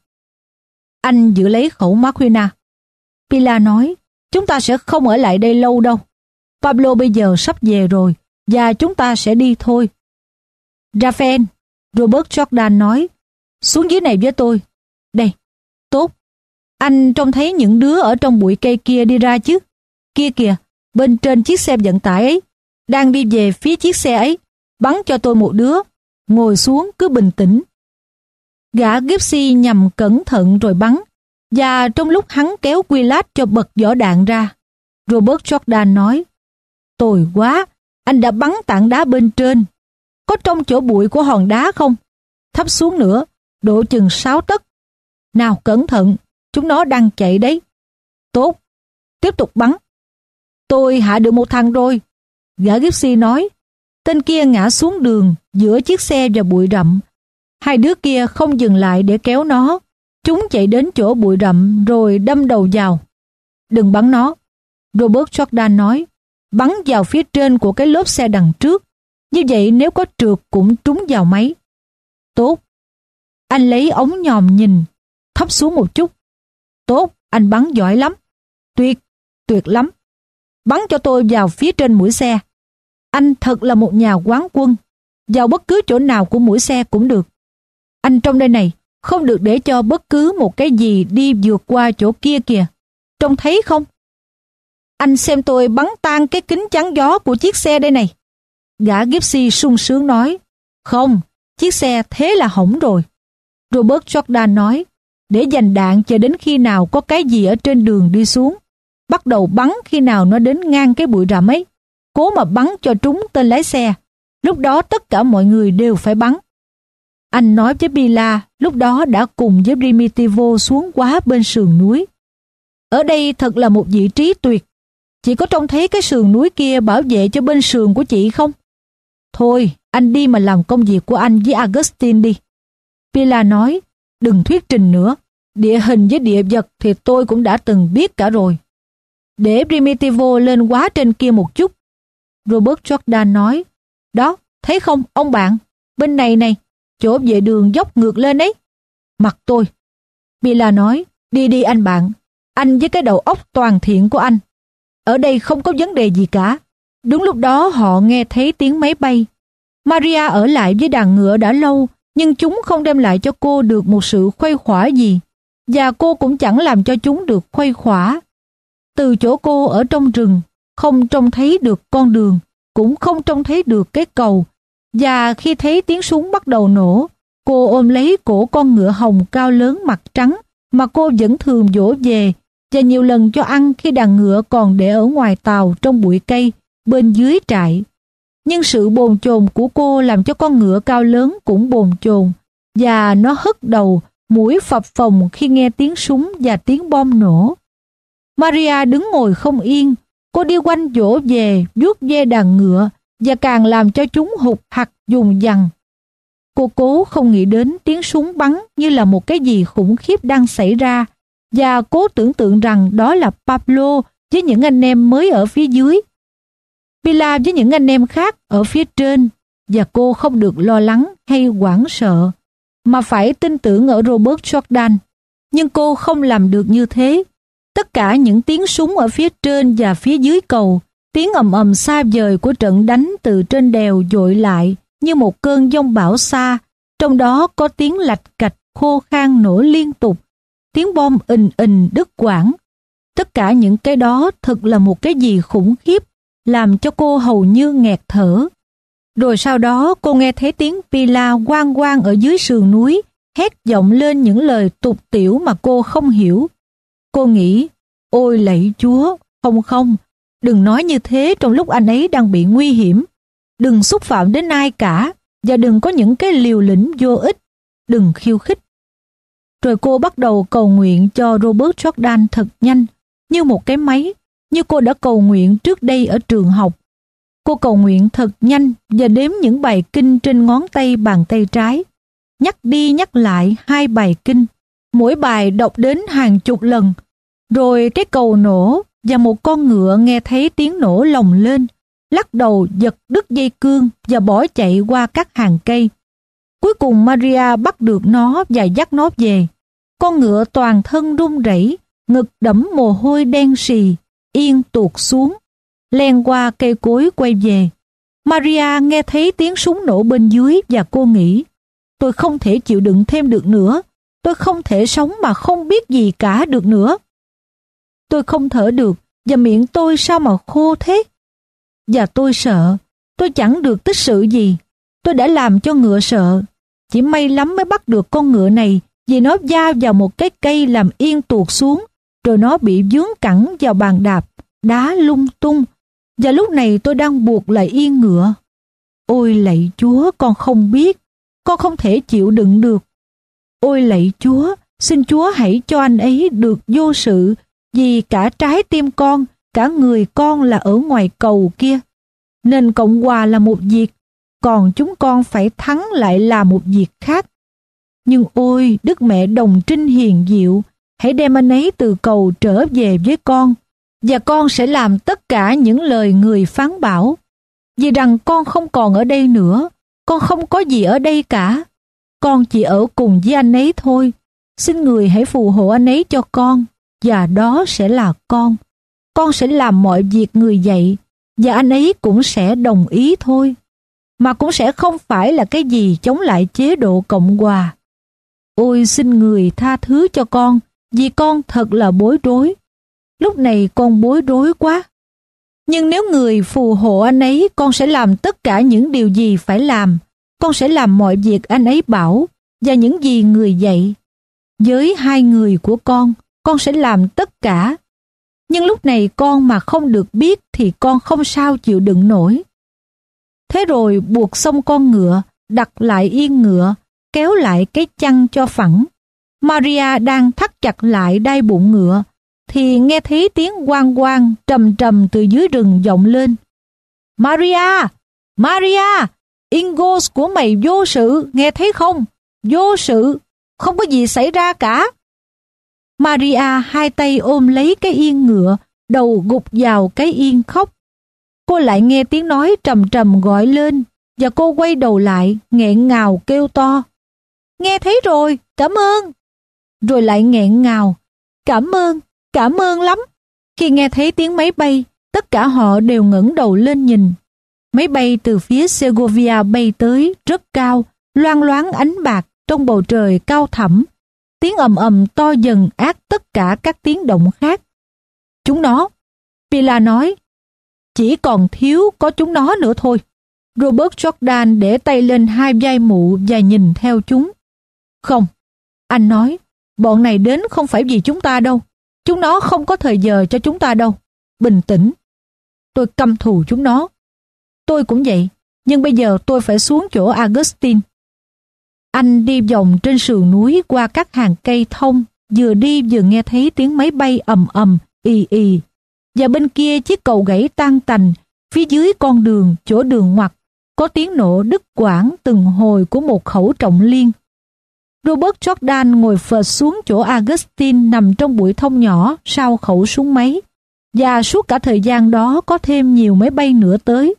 Anh giữ lấy khẩu Marquina. Pilar nói, chúng ta sẽ không ở lại đây lâu đâu. Pablo bây giờ sắp về rồi và chúng ta sẽ đi thôi. Raphael, Robert Jordan nói, xuống dưới này với tôi. Đây, tốt. Anh trông thấy những đứa ở trong bụi cây kia đi ra chứ? Kia kìa, bên trên chiếc xe vận tải ấy, đang đi về phía chiếc xe ấy. Bắn cho tôi một đứa. Ngồi xuống cứ bình tĩnh. Gã Gypsy nhằm cẩn thận rồi bắn, và trong lúc hắn kéo Willard cho bật vỏ đạn ra, Robert Jordan nói, tồi quá, anh đã bắn tảng đá bên trên. Có trong chỗ bụi của hòn đá không? Thấp xuống nữa, độ chừng sáu tấc. Nào cẩn thận, chúng nó đang chạy đấy. Tốt, tiếp tục bắn. Tôi hạ được một thằng rồi, gã Gypsy nói. Tên kia ngã xuống đường giữa chiếc xe và bụi rậm. Hai đứa kia không dừng lại để kéo nó. Chúng chạy đến chỗ bụi rậm rồi đâm đầu vào. Đừng bắn nó, Robert Jordan nói. Bắn vào phía trên của cái lốp xe đằng trước. Như vậy nếu có trượt cũng trúng vào máy. Tốt. Anh lấy ống nhòm nhìn. Thấp xuống một chút. Tốt, anh bắn giỏi lắm. Tuyệt, tuyệt lắm. Bắn cho tôi vào phía trên mũi xe. Anh thật là một nhà quán quân. Vào bất cứ chỗ nào của mũi xe cũng được. Anh trong đây này, không được để cho bất cứ một cái gì đi vượt qua chỗ kia kìa. Trông thấy không? Anh xem tôi bắn tan cái kính chắn gió của chiếc xe đây này. Gã Gypsy sung sướng nói. Không, chiếc xe thế là hỏng rồi. Robert Jordan nói. Để dành đạn chờ đến khi nào có cái gì ở trên đường đi xuống. Bắt đầu bắn khi nào nó đến ngang cái bụi rậm ấy. Cố mà bắn cho trúng tên lái xe. Lúc đó tất cả mọi người đều phải bắn. Anh nói với Pilar lúc đó đã cùng với Primitivo xuống quá bên sườn núi. Ở đây thật là một vị trí tuyệt. Chị có trông thấy cái sườn núi kia bảo vệ cho bên sườn của chị không? Thôi, anh đi mà làm công việc của anh với Augustine đi. Pilar nói, đừng thuyết trình nữa. Địa hình với địa vật thì tôi cũng đã từng biết cả rồi. Để Primitivo lên quá trên kia một chút. Robert Jordan nói, đó, thấy không ông bạn, bên này này, chỗ về đường dốc ngược lên ấy. Mặt tôi. Pilar nói, đi đi anh bạn, anh với cái đầu óc toàn thiện của anh. Ở đây không có vấn đề gì cả. Đúng lúc đó họ nghe thấy tiếng máy bay. Maria ở lại với đàn ngựa đã lâu, nhưng chúng không đem lại cho cô được một sự khuây khỏa gì. Và cô cũng chẳng làm cho chúng được khuây khỏa. Từ chỗ cô ở trong rừng, không trông thấy được con đường, cũng không trông thấy được cái cầu. Và khi thấy tiếng súng bắt đầu nổ, cô ôm lấy cổ con ngựa hồng cao lớn mặt trắng mà cô vẫn thường dỗ về và nhiều lần cho ăn khi đàn ngựa còn để ở ngoài tàu trong bụi cây bên dưới trại. Nhưng sự bồn chồn của cô làm cho con ngựa cao lớn cũng bồn chồn, và nó hất đầu, mũi phập phồng khi nghe tiếng súng và tiếng bom nổ. Maria đứng ngồi không yên, cô đi quanh dỗ về, vuốt ve đàn ngựa và càng làm cho chúng hụt hặc dùng dằng. Cô cố không nghĩ đến tiếng súng bắn như là một cái gì khủng khiếp đang xảy ra, và cố tưởng tượng rằng đó là Pablo với những anh em mới ở phía dưới, Pilar với những anh em khác ở phía trên, và cô không được lo lắng hay hoảng sợ, mà phải tin tưởng ở Robert Jordan. Nhưng cô không làm được như thế. Tất cả những tiếng súng ở phía trên và phía dưới cầu, tiếng ầm ầm xa vời của trận đánh từ trên đèo dội lại như một cơn giông bão xa, trong đó có tiếng lạch cạch khô khan nổ liên tục, tiếng bom ình ình đứt quãng. Tất cả những cái đó thực là một cái gì khủng khiếp, làm cho cô hầu như nghẹt thở. Rồi sau đó cô nghe thấy tiếng Pilar oang oang ở dưới sườn núi, hét vọng lên những lời tục tĩu mà cô không hiểu. Cô nghĩ, ôi lạy Chúa, không không, đừng nói như thế trong lúc anh ấy đang bị nguy hiểm. Đừng xúc phạm đến ai cả, và đừng có những cái liều lĩnh vô ích, đừng khiêu khích. Rồi cô bắt đầu cầu nguyện cho Robert Jordan thật nhanh, như một cái máy, như cô đã cầu nguyện trước đây ở trường học. Cô cầu nguyện thật nhanh và đếm những bài kinh trên ngón tay bàn tay trái, nhắc đi nhắc lại hai bài kinh, mỗi bài đọc đến hàng chục lần. Rồi cái cầu nổ và một con ngựa nghe thấy tiếng nổ lồng lên, lắc đầu giật đứt dây cương và bỏ chạy qua các hàng cây. Cuối cùng Maria bắt được nó và dắt nó về. Con ngựa toàn thân run rẩy, ngực đẫm mồ hôi đen sì, yên tuột xuống, len qua cây cối quay về. Maria nghe thấy tiếng súng nổ bên dưới và cô nghĩ, tôi không thể chịu đựng thêm được nữa, tôi không thể sống mà không biết gì cả được nữa. Tôi không thở được và miệng tôi sao mà khô thế. Và tôi sợ, tôi chẳng được tích sự gì, tôi đã làm cho ngựa sợ. Chỉ may lắm mới bắt được con ngựa này vì nó va vào một cái cây làm yên tuột xuống, rồi nó bị vướng cẳng vào bàn đạp, đá lung tung. Và lúc này tôi đang buộc lại yên ngựa. Ôi lạy Chúa, con không biết, con không thể chịu đựng được. Ôi lạy Chúa, xin Chúa hãy cho anh ấy được vô sự, vì cả trái tim con, cả người con là ở ngoài cầu kia. Nên Cộng hòa là một việc, còn chúng con phải thắng lại là một việc khác. Nhưng ôi, Đức Mẹ Đồng Trinh hiền diệu, hãy đem anh ấy từ cầu trở về với con, và con sẽ làm tất cả những lời người phán bảo. Vì rằng con không còn ở đây nữa, con không có gì ở đây cả. Con chỉ ở cùng với anh ấy thôi. Xin người hãy phù hộ anh ấy cho con, và đó sẽ là con. Con sẽ làm mọi việc người dạy, và anh ấy cũng sẽ đồng ý thôi. Mà cũng sẽ không phải là cái gì chống lại chế độ Cộng hòa. Ôi xin người tha thứ cho con, vì con thật là bối rối. Lúc này con bối rối quá. Nhưng nếu người phù hộ anh ấy, con sẽ làm tất cả những điều gì phải làm. Con sẽ làm mọi việc anh ấy bảo, và những gì người dạy. Với hai người của con, con sẽ làm tất cả. Nhưng lúc này con mà không được biết thì con không sao chịu đựng nổi. Thế rồi buộc xong con ngựa, đặt lại yên ngựa, kéo lại cái chăn cho phẳng. Maria đang thắt chặt lại đai bụng ngựa, thì nghe thấy tiếng oang oang trầm trầm từ dưới rừng vọng lên. Maria! Maria! Ingos của mày vô sự, nghe thấy không? Vô sự, không có gì xảy ra cả. Maria hai tay ôm lấy cái yên ngựa, đầu gục vào cái yên khóc. Cô lại nghe tiếng nói trầm trầm gọi lên, và cô quay đầu lại, nghẹn ngào kêu to. Nghe thấy rồi, cảm ơn. Rồi lại nghẹn ngào, cảm ơn, cảm ơn lắm. Khi nghe thấy tiếng máy bay, tất cả họ đều ngẩng đầu lên nhìn. Máy bay từ phía Segovia bay tới rất cao, loang loáng ánh bạc trong bầu trời cao thẳm. Tiếng ầm ầm to dần át tất cả các tiếng động khác. Chúng nó, Pilar nói, chỉ còn thiếu có chúng nó nữa thôi. Robert Jordan để tay lên hai vai mụ và nhìn theo chúng. Không, anh nói, bọn này đến không phải vì chúng ta đâu. Chúng nó không có thời giờ cho chúng ta đâu. Bình tĩnh. Tôi căm thù chúng nó. Tôi cũng vậy, nhưng bây giờ tôi phải xuống chỗ Augustine. Anh đi vòng trên sườn núi qua các hàng cây thông, vừa đi vừa nghe thấy tiếng máy bay ầm ầm, ì ì. Và bên kia chiếc cầu gãy tan tành, phía dưới con đường, chỗ đường ngoặt, có tiếng nổ đứt quãng từng hồi của một khẩu trọng liên. Robert Jordan ngồi phệt xuống chỗ Augustine nằm trong bụi thông nhỏ sau khẩu súng máy, và suốt cả thời gian đó có thêm nhiều máy bay nữa tới.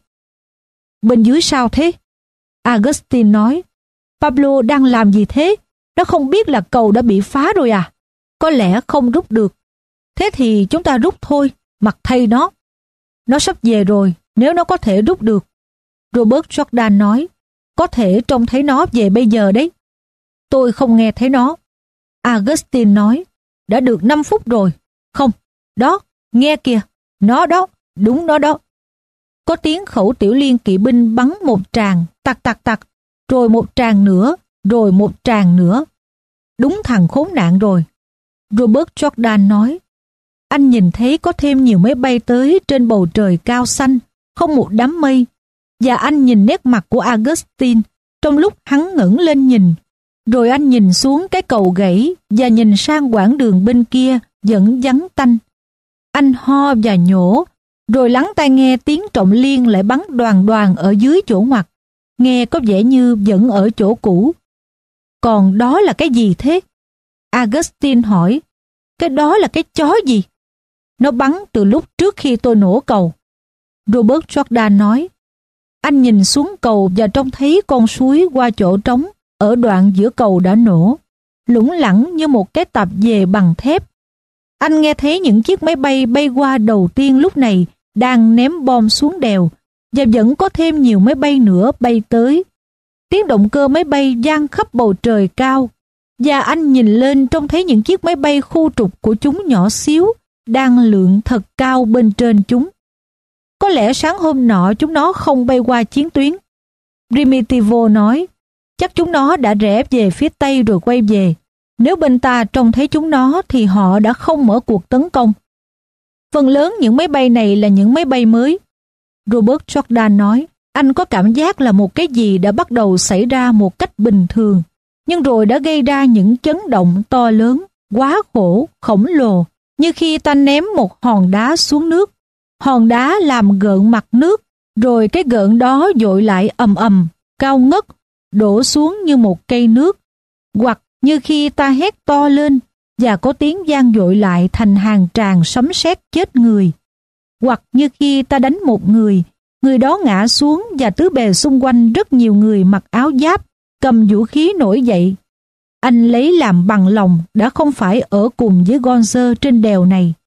Bên dưới sao thế? Augustine nói. Pablo đang làm gì thế? Nó không biết là cầu đã bị phá rồi à? Có lẽ không rút được. Thế thì chúng ta rút thôi, mặc thay nó. Nó sắp về rồi, nếu nó có thể rút được. Robert Jordan nói. Có thể trông thấy nó về bây giờ đấy. Tôi không nghe thấy nó. Augustine nói. Đã được năm phút rồi. Không, đó, nghe kìa. Nó đó, đúng nó đó. Có tiếng khẩu tiểu liên kỵ binh bắn một tràng, tặc tặc tặc, rồi một tràng nữa, rồi một tràng nữa. Đúng thằng khốn nạn rồi. Robert Jordan nói. Anh nhìn thấy có thêm nhiều máy bay tới trên bầu trời cao xanh, không một đám mây. Và anh nhìn nét mặt của Augustine trong lúc hắn ngẩng lên nhìn. Rồi anh nhìn xuống cái cầu gãy và nhìn sang quãng đường bên kia vẫn vắng tanh. Anh ho và nhổ, rồi lắng tai nghe tiếng trọng liên lại bắn đoàn đoàn ở dưới chỗ ngoặt. Nghe có vẻ như vẫn ở chỗ cũ. Còn đó là cái gì thế? Augustine hỏi. Cái đó là cái chó gì? Nó bắn từ lúc trước khi tôi nổ cầu. Robert Jordan nói. Anh nhìn xuống cầu và trông thấy con suối qua chỗ trống ở đoạn giữa cầu đã nổ, lủng lẳng như một cái tạp dề bằng thép. Anh nghe thấy những chiếc máy bay bay qua đầu tiên lúc này đang ném bom xuống đèo, và vẫn có thêm nhiều máy bay nữa bay tới. Tiếng động cơ máy bay vang khắp bầu trời cao, và anh nhìn lên trông thấy những chiếc máy bay khu trục của chúng nhỏ xíu đang lượn thật cao bên trên chúng. Có lẽ sáng hôm nọ chúng nó không bay qua chiến tuyến. Primitivo nói, chắc chúng nó đã rẽ về phía Tây rồi quay về. Nếu bên ta trông thấy chúng nó thì họ đã không mở cuộc tấn công. Phần lớn những máy bay này là những máy bay mới. Robert Jordan nói, anh có cảm giác là một cái gì đã bắt đầu xảy ra một cách bình thường, nhưng rồi đã gây ra những chấn động to lớn, quá khổ, khổng lồ, như khi ta ném một hòn đá xuống nước. Hòn đá làm gợn mặt nước, rồi cái gợn đó dội lại ầm ầm, cao ngất, đổ xuống như một cây nước. Hoặc như khi ta hét to lên và có tiếng vang dội lại thành hàng tràng sấm sét chết người. Hoặc như khi ta đánh một người, người đó ngã xuống và tứ bề xung quanh rất nhiều người mặc áo giáp, cầm vũ khí nổi dậy. Anh lấy làm bằng lòng đã không phải ở cùng với Gonzer trên đèo này.